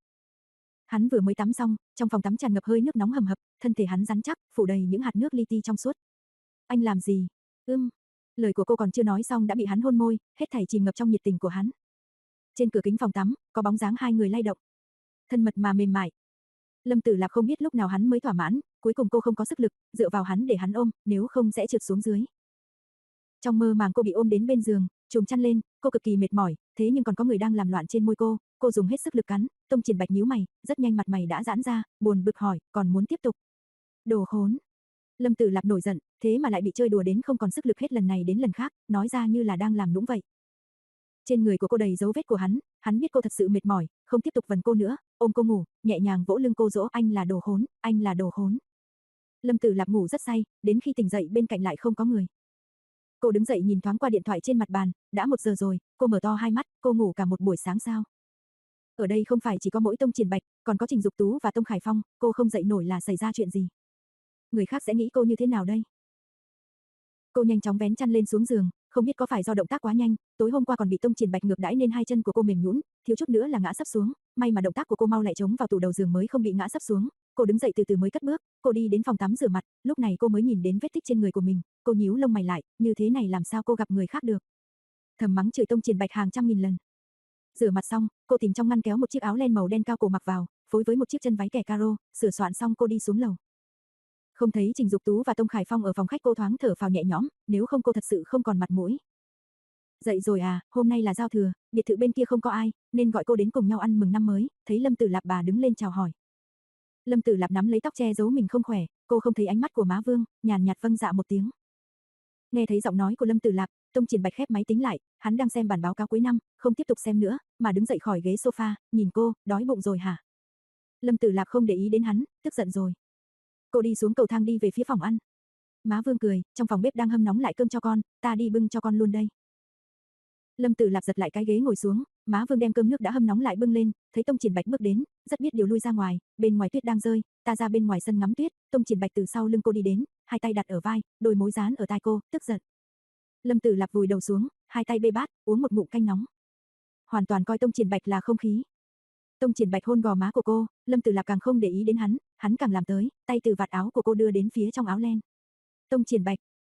Hắn vừa mới tắm xong, trong phòng tắm tràn ngập hơi nước nóng hầm hập, thân thể hắn rắn chắc, phủ đầy những hạt nước li ti trong suốt. Anh làm gì? Ưm. Lời của cô còn chưa nói xong đã bị hắn hôn môi, hết thảy chìm ngập trong nhiệt tình của hắn. Trên cửa kính phòng tắm, có bóng dáng hai người lay động. Thân mật mà mềm mại. Lâm Tử Lạp không biết lúc nào hắn mới thỏa mãn, cuối cùng cô không có sức lực, dựa vào hắn để hắn ôm, nếu không sẽ trượt xuống dưới. Trong mơ màng cô bị ôm đến bên giường, trùm chăn lên, cô cực kỳ mệt mỏi, thế nhưng còn có người đang làm loạn trên môi cô, cô dùng hết sức lực cắn, Tông Triển Bạch nhíu mày, rất nhanh mặt mày đã giãn ra, buồn bực hỏi, còn muốn tiếp tục? Đồ khốn. Lâm Tử Lạp nổi giận, thế mà lại bị chơi đùa đến không còn sức lực hết lần này đến lần khác, nói ra như là đang làm nũng vậy. Trên người của cô đầy dấu vết của hắn, hắn biết cô thật sự mệt mỏi, không tiếp tục vần cô nữa, ôm cô ngủ, nhẹ nhàng vỗ lưng cô dỗ, anh là đồ khốn, anh là đồ khốn. Lâm Tử Lạp ngủ rất say, đến khi tỉnh dậy bên cạnh lại không có người. Cô đứng dậy nhìn thoáng qua điện thoại trên mặt bàn, đã một giờ rồi, cô mở to hai mắt, cô ngủ cả một buổi sáng sao? Ở đây không phải chỉ có mỗi Tông Triển Bạch, còn có Trình Dục Tú và Tông Khải Phong, cô không dậy nổi là xảy ra chuyện gì? Người khác sẽ nghĩ cô như thế nào đây? Cô nhanh chóng vén chăn lên xuống giường, không biết có phải do động tác quá nhanh, tối hôm qua còn bị Tông Triển Bạch ngược đãi nên hai chân của cô mềm nhũn, thiếu chút nữa là ngã sấp xuống, may mà động tác của cô mau lại chống vào tủ đầu giường mới không bị ngã sấp xuống. Cô đứng dậy từ từ mới cất bước, cô đi đến phòng tắm rửa mặt, lúc này cô mới nhìn đến vết tích trên người của mình, cô nhíu lông mày lại, như thế này làm sao cô gặp người khác được? Thầm mắng chửi Tông Triển Bạch hàng trăm nghìn lần. Rửa mặt xong, cô tìm trong ngăn kéo một chiếc áo len màu đen cao cổ mặc vào, phối với một chiếc chân váy kẻ caro, sửa soạn xong cô đi xuống lầu. Không thấy Trình Dục Tú và Tông Khải Phong ở phòng khách, cô thoáng thở phào nhẹ nhõm, nếu không cô thật sự không còn mặt mũi. Dậy rồi à, hôm nay là giao thừa, biệt thự bên kia không có ai, nên gọi cô đến cùng nhau ăn mừng năm mới, thấy Lâm Tử Lạp bà đứng lên chào hỏi. Lâm Tử Lạp nắm lấy tóc che giấu mình không khỏe, cô không thấy ánh mắt của má Vương, nhàn nhạt vâng dạ một tiếng. Nghe thấy giọng nói của Lâm Tử Lạp, Tông Triển Bạch khép máy tính lại, hắn đang xem bản báo cáo cuối năm, không tiếp tục xem nữa, mà đứng dậy khỏi ghế sofa, nhìn cô, đói bụng rồi hả? Lâm Tử Lạp không để ý đến hắn, tức giận rồi. Cô đi xuống cầu thang đi về phía phòng ăn. Má Vương cười, trong phòng bếp đang hâm nóng lại cơm cho con, ta đi bưng cho con luôn đây. Lâm Tử Lạp giật lại cái ghế ngồi xuống, má Vương đem cơm nước đã hâm nóng lại bưng lên, thấy Tông Triển Bạch bước đến, rất biết điều lui ra ngoài, bên ngoài tuyết đang rơi, ta ra bên ngoài sân ngắm tuyết, Tông Triển Bạch từ sau lưng cô đi đến, hai tay đặt ở vai, đôi môi dán ở tai cô, tức giận. Lâm Tử Lạp vùi đầu xuống, hai tay bê bát, uống một ngụm canh nóng. Hoàn toàn coi Tông Triển Bạch là không khí. Tông Triển Bạch hôn gò má của cô, Lâm Tử Lạp càng không để ý đến hắn, hắn càng làm tới, tay từ vạt áo của cô đưa đến phía trong áo len. Tông Triển Bạch,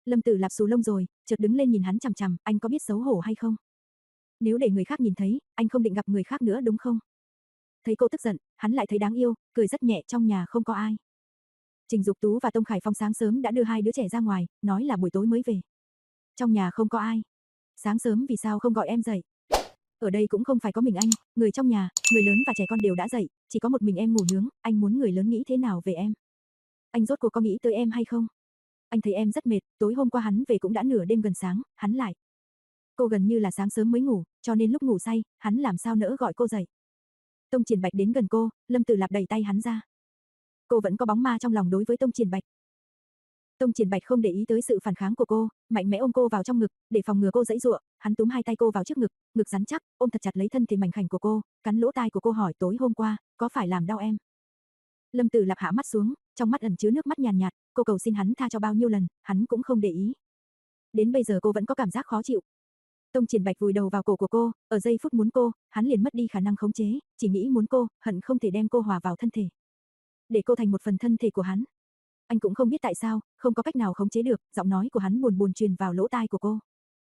Lâm Tử Lạp xù lông rồi, chợt đứng lên nhìn hắn chằm chằm, anh có biết xấu hổ hay không? Nếu để người khác nhìn thấy, anh không định gặp người khác nữa đúng không? Thấy cô tức giận, hắn lại thấy đáng yêu, cười rất nhẹ, trong nhà không có ai. Trình Dục Tú và Tông Khải Phong sáng sớm đã đưa hai đứa trẻ ra ngoài, nói là buổi tối mới về. Trong nhà không có ai. Sáng sớm vì sao không gọi em dậy? Ở đây cũng không phải có mình anh, người trong nhà, người lớn và trẻ con đều đã dậy, chỉ có một mình em ngủ nướng, anh muốn người lớn nghĩ thế nào về em? Anh rốt cuộc có nghĩ tới em hay không? Anh thấy em rất mệt, tối hôm qua hắn về cũng đã nửa đêm gần sáng, hắn lại. Cô gần như là sáng sớm mới ngủ, cho nên lúc ngủ say, hắn làm sao nỡ gọi cô dậy. Tông Triển Bạch đến gần cô, Lâm Tử Lạp đẩy tay hắn ra. Cô vẫn có bóng ma trong lòng đối với Tông Triển Bạch. Tông Triển Bạch không để ý tới sự phản kháng của cô, mạnh mẽ ôm cô vào trong ngực, để phòng ngừa cô giãy giụa, hắn túm hai tay cô vào trước ngực, ngực rắn chắc, ôm thật chặt lấy thân thể mảnh khảnh của cô, cắn lỗ tai của cô hỏi tối hôm qua, có phải làm đau em? Lâm Tử Lạp hạ mắt xuống, trong mắt ẩn chứa nước mắt nhàn nhạt, nhạt, cô cầu xin hắn tha cho bao nhiêu lần, hắn cũng không để ý. Đến bây giờ cô vẫn có cảm giác khó chịu. Tông Triển Bạch vùi đầu vào cổ của cô, ở giây phút muốn cô, hắn liền mất đi khả năng khống chế, chỉ nghĩ muốn cô, hận không thể đem cô hòa vào thân thể. Để cô thành một phần thân thể của hắn. Anh cũng không biết tại sao, không có cách nào khống chế được, giọng nói của hắn buồn buồn truyền vào lỗ tai của cô.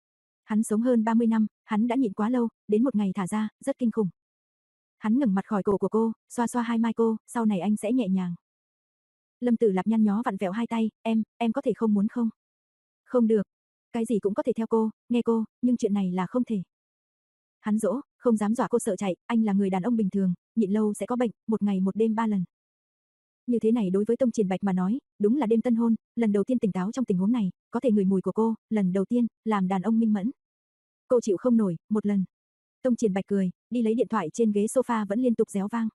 Hắn sống hơn ba mươi năm, hắn đã nhịn quá lâu, đến một ngày thả ra, rất kinh khủng. Hắn ngẩng mặt khỏi cổ của cô, xoa xoa hai mai cô, sau này anh sẽ nhẹ nhàng. Lâm Tử Lạp nhăn nhó vặn vẹo hai tay, em, em có thể không muốn không? Không được, cái gì cũng có thể theo cô, nghe cô, nhưng chuyện này là không thể. Hắn dỗ, không dám dọa cô sợ chạy, anh là người đàn ông bình thường, nhịn lâu sẽ có bệnh, một ngày một đêm ba lần. Như thế này đối với Tông Triển Bạch mà nói, đúng là đêm tân hôn, lần đầu tiên tỉnh táo trong tình huống này, có thể ngửi mùi của cô, lần đầu tiên, làm đàn ông minh mẫn. Cô chịu không nổi, một lần. Tông Triển Bạch cười, đi lấy điện thoại trên ghế sofa vẫn liên tục réo vang.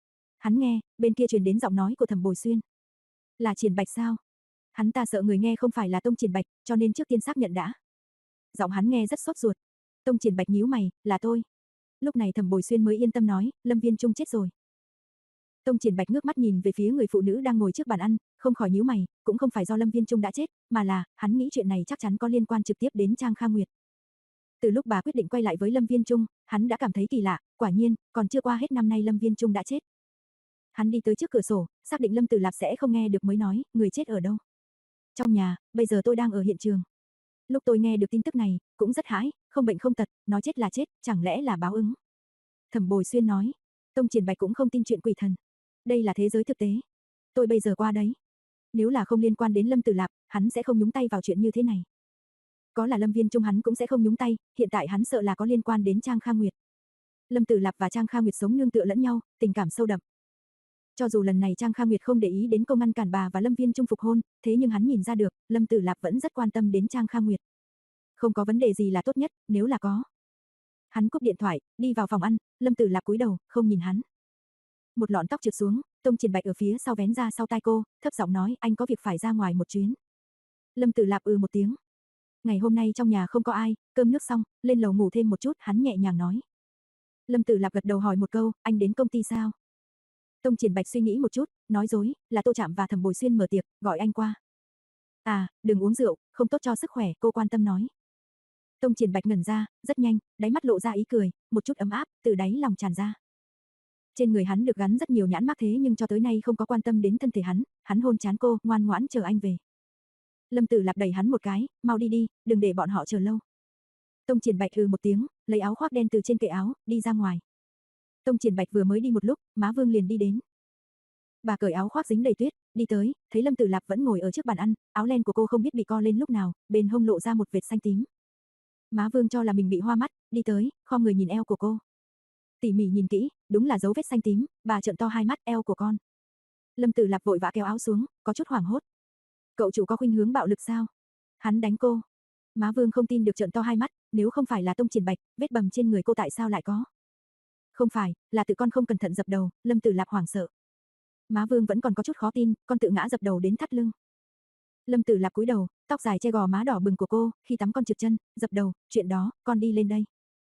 Hắn nghe, bên kia truyền đến giọng nói của Thẩm Bồi Xuyên. Là Triển Bạch sao? Hắn ta sợ người nghe không phải là Tông Triển Bạch, cho nên trước tiên xác nhận đã. Giọng hắn nghe rất sốt ruột. Tông Triển Bạch nhíu mày, là tôi. Lúc này Thẩm Bồi Xuyên mới yên tâm nói, Lâm Viên Trung chết rồi. Tông Triển Bạch ngước mắt nhìn về phía người phụ nữ đang ngồi trước bàn ăn, không khỏi nhíu mày, cũng không phải do Lâm Viên Trung đã chết, mà là, hắn nghĩ chuyện này chắc chắn có liên quan trực tiếp đến Trang Kha Nguyệt. Từ lúc bà quyết định quay lại với Lâm Viên Trung, hắn đã cảm thấy kỳ lạ, quả nhiên, còn chưa qua hết năm nay Lâm Viên Trung đã chết. Hắn đi tới trước cửa sổ, xác định Lâm Tử Lạp sẽ không nghe được mới nói, người chết ở đâu? Trong nhà, bây giờ tôi đang ở hiện trường. Lúc tôi nghe được tin tức này, cũng rất hãi, không bệnh không tật, nói chết là chết, chẳng lẽ là báo ứng? Thẩm Bồi Xuyên nói. Tông Triển Bạch cũng không tin chuyện quỷ thần. Đây là thế giới thực tế. Tôi bây giờ qua đấy. Nếu là không liên quan đến Lâm Tử Lạp, hắn sẽ không nhúng tay vào chuyện như thế này. Có là Lâm Viên Trung hắn cũng sẽ không nhúng tay, hiện tại hắn sợ là có liên quan đến Trang Kha Nguyệt. Lâm Tử Lạp và Trang Kha Nguyệt sống nương tựa lẫn nhau, tình cảm sâu đậm. Cho dù lần này Trang Kha Nguyệt không để ý đến câu ngăn cản bà và Lâm Viên Trung phục hôn, thế nhưng hắn nhìn ra được, Lâm Tử Lạp vẫn rất quan tâm đến Trang Kha Nguyệt. Không có vấn đề gì là tốt nhất, nếu là có. Hắn cúp điện thoại, đi vào phòng ăn, Lâm Tử Lạp cúi đầu, không nhìn hắn. Một lọn tóc trượt xuống, Tông Triển Bạch ở phía sau vén ra sau tai cô, thấp giọng nói, anh có việc phải ra ngoài một chuyến. Lâm Tử Lạp ừ một tiếng. Ngày hôm nay trong nhà không có ai, cơm nước xong, lên lầu ngủ thêm một chút, hắn nhẹ nhàng nói. Lâm Tử Lạp gật đầu hỏi một câu, anh đến công ty sao? Tông Triển Bạch suy nghĩ một chút, nói dối, là Tô Trạm và Thẩm Bồi Xuyên mở tiệc, gọi anh qua. À, đừng uống rượu, không tốt cho sức khỏe, cô quan tâm nói. Tông Triển Bạch ngẩn ra, rất nhanh, đáy mắt lộ ra ý cười, một chút ấm áp, từ đáy lòng tràn ra. Trên người hắn được gắn rất nhiều nhãn mác thế nhưng cho tới nay không có quan tâm đến thân thể hắn, hắn hôn trán cô, ngoan ngoãn chờ anh về. Lâm Tử Lạp đẩy hắn một cái, mau đi đi, đừng để bọn họ chờ lâu. Tông Triển Bạch hừ một tiếng, lấy áo khoác đen từ trên kệ áo, đi ra ngoài. Tông Triển Bạch vừa mới đi một lúc, Má Vương liền đi đến. Bà cởi áo khoác dính đầy tuyết, đi tới, thấy Lâm Tử Lạp vẫn ngồi ở trước bàn ăn, áo len của cô không biết bị co lên lúc nào, bên hông lộ ra một vệt xanh tím. Má Vương cho là mình bị hoa mắt, đi tới, khom người nhìn eo của cô. Tỉ mỉ nhìn kỹ, đúng là dấu vết xanh tím, bà trợn to hai mắt, eo của con. Lâm Tử Lạp vội vã kéo áo xuống, có chút hoảng hốt. Cậu chủ có khuynh hướng bạo lực sao? Hắn đánh cô. Má Vương không tin được trợn to hai mắt, nếu không phải là Tông Triển Bạch, vết bầm trên người cô tại sao lại có? Không phải, là tự con không cẩn thận dập đầu, Lâm Tử Lạp hoảng sợ. Má Vương vẫn còn có chút khó tin, con tự ngã dập đầu đến thắt lưng. Lâm Tử Lạp cúi đầu, tóc dài che gò má đỏ bừng của cô, khi tắm con trượt chân, dập đầu, chuyện đó, con đi lên đây.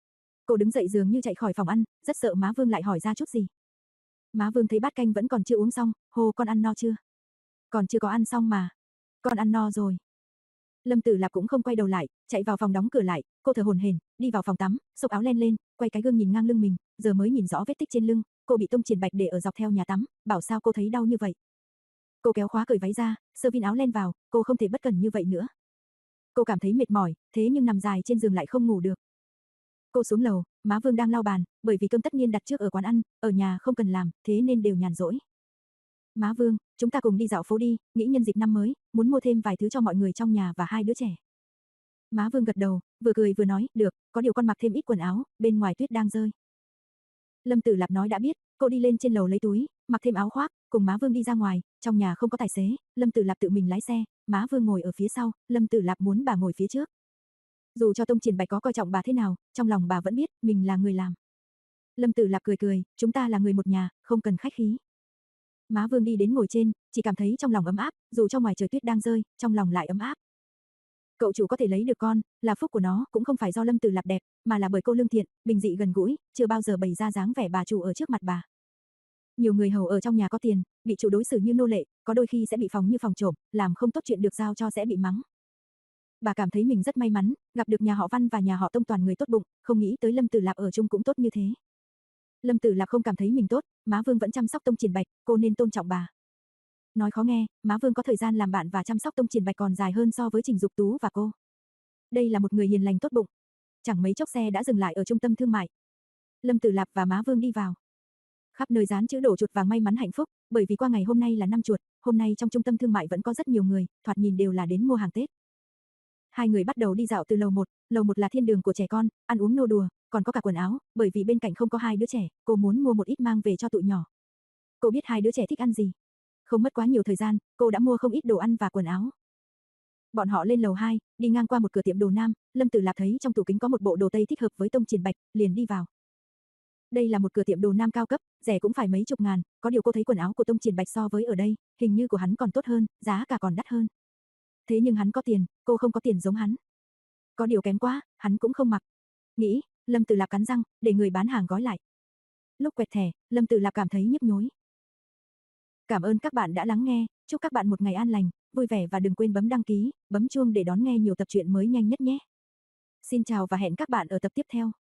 Cô đứng dậy dường như chạy khỏi phòng ăn, rất sợ Má Vương lại hỏi ra chút gì. Má Vương thấy bát canh vẫn còn chưa uống xong, hô con ăn no chưa? Còn chưa có ăn xong mà. Con ăn no rồi. Lâm Tử Lạp cũng không quay đầu lại, chạy vào phòng đóng cửa lại, cô thở hổn hển, đi vào phòng tắm, xốc áo len lên, quay cái gương nhìn ngang lưng mình, giờ mới nhìn rõ vết tích trên lưng, cô bị Tông Triển Bạch để ở dọc theo nhà tắm, bảo sao cô thấy đau như vậy. Cô kéo khóa cởi váy ra, sơ vin áo len vào, cô không thể bất cẩn như vậy nữa. Cô cảm thấy mệt mỏi, thế nhưng nằm dài trên giường lại không ngủ được. Cô xuống lầu, má Vương đang lau bàn, bởi vì cơm tất niên đặt trước ở quán ăn, ở nhà không cần làm, thế nên đều nhàn rỗi. Má Vương, chúng ta cùng đi dạo phố đi, nghĩ nhân dịp năm mới, muốn mua thêm vài thứ cho mọi người trong nhà và hai đứa trẻ. Má Vương gật đầu, vừa cười vừa nói, được, có điều con mặc thêm ít quần áo, bên ngoài tuyết đang rơi. Lâm Tử Lạp nói đã biết, cô đi lên trên lầu lấy túi, mặc thêm áo khoác, cùng má Vương đi ra ngoài, trong nhà không có tài xế, Lâm Tử Lạp tự mình lái xe, má Vương ngồi ở phía sau, Lâm Tử Lạp muốn bà ngồi phía trước. Dù cho Tông Triển Bạch có coi trọng bà thế nào, trong lòng bà vẫn biết, mình là người làm. Lâm Tử Lạp cười cười, chúng ta là người một nhà, không cần khách khí. Má Vương đi đến ngồi trên, chỉ cảm thấy trong lòng ấm áp, dù trong ngoài trời tuyết đang rơi, trong lòng lại ấm áp. Cậu chủ có thể lấy được con, là phúc của nó, cũng không phải do Lâm Tử Lạp đẹp, mà là bởi cô lương thiện, bình dị gần gũi, chưa bao giờ bày ra dáng vẻ bà chủ ở trước mặt bà. Nhiều người hầu ở trong nhà có tiền, bị chủ đối xử như nô lệ, có đôi khi sẽ bị phòng như phòng trộm, làm không tốt chuyện được giao cho sẽ bị mắng. Bà cảm thấy mình rất may mắn, gặp được nhà họ Văn và nhà họ Tông toàn người tốt bụng, không nghĩ tới Lâm Tử Lạp ở chung cũng tốt như thế. Lâm Tử Lạp không cảm thấy mình tốt, má Vương vẫn chăm sóc Tông Triển Bạch, cô nên tôn trọng bà. Nói khó nghe, má Vương có thời gian làm bạn và chăm sóc Tông Triển Bạch còn dài hơn so với Trình Dục Tú và cô. Đây là một người hiền lành tốt bụng. Chẳng mấy chốc xe đã dừng lại ở trung tâm thương mại. Lâm Tử Lạp và má Vương đi vào. Khắp nơi dán chữ đổ chuột vàng may mắn hạnh phúc, bởi vì qua ngày hôm nay là năm chuột, hôm nay trong trung tâm thương mại vẫn có rất nhiều người, thoạt nhìn đều là đến mua hàng Tết. Hai người bắt đầu đi dạo từ lầu một, lầu một là thiên đường của trẻ con, ăn uống nô đùa, còn có cả quần áo, bởi vì bên cạnh không có hai đứa trẻ, cô muốn mua một ít mang về cho tụi nhỏ. Cô biết hai đứa trẻ thích ăn gì. Không mất quá nhiều thời gian, cô đã mua không ít đồ ăn và quần áo. Bọn họ lên lầu hai, đi ngang qua một cửa tiệm đồ nam, Lâm Tử Lạp thấy trong tủ kính có một bộ đồ tây thích hợp với Tông Triển Bạch, liền đi vào. Đây là một cửa tiệm đồ nam cao cấp, rẻ cũng phải mấy chục ngàn, có điều cô thấy quần áo của Tông Triển Bạch so với ở đây, hình như của hắn còn tốt hơn, giá cả còn đắt hơn. Thế nhưng hắn có tiền, cô không có tiền giống hắn. Có điều kém quá, hắn cũng không mặc. Nghĩ, Lâm Tử Lạp cắn răng, để người bán hàng gói lại. Lúc quẹt thẻ, Lâm Tử Lạp cảm thấy nhức nhối. Cảm ơn các bạn đã lắng nghe, chúc các bạn một ngày an lành, vui vẻ và đừng quên bấm đăng ký, bấm chuông để đón nghe nhiều tập truyện mới nhanh nhất nhé. Xin chào và hẹn các bạn ở tập tiếp theo.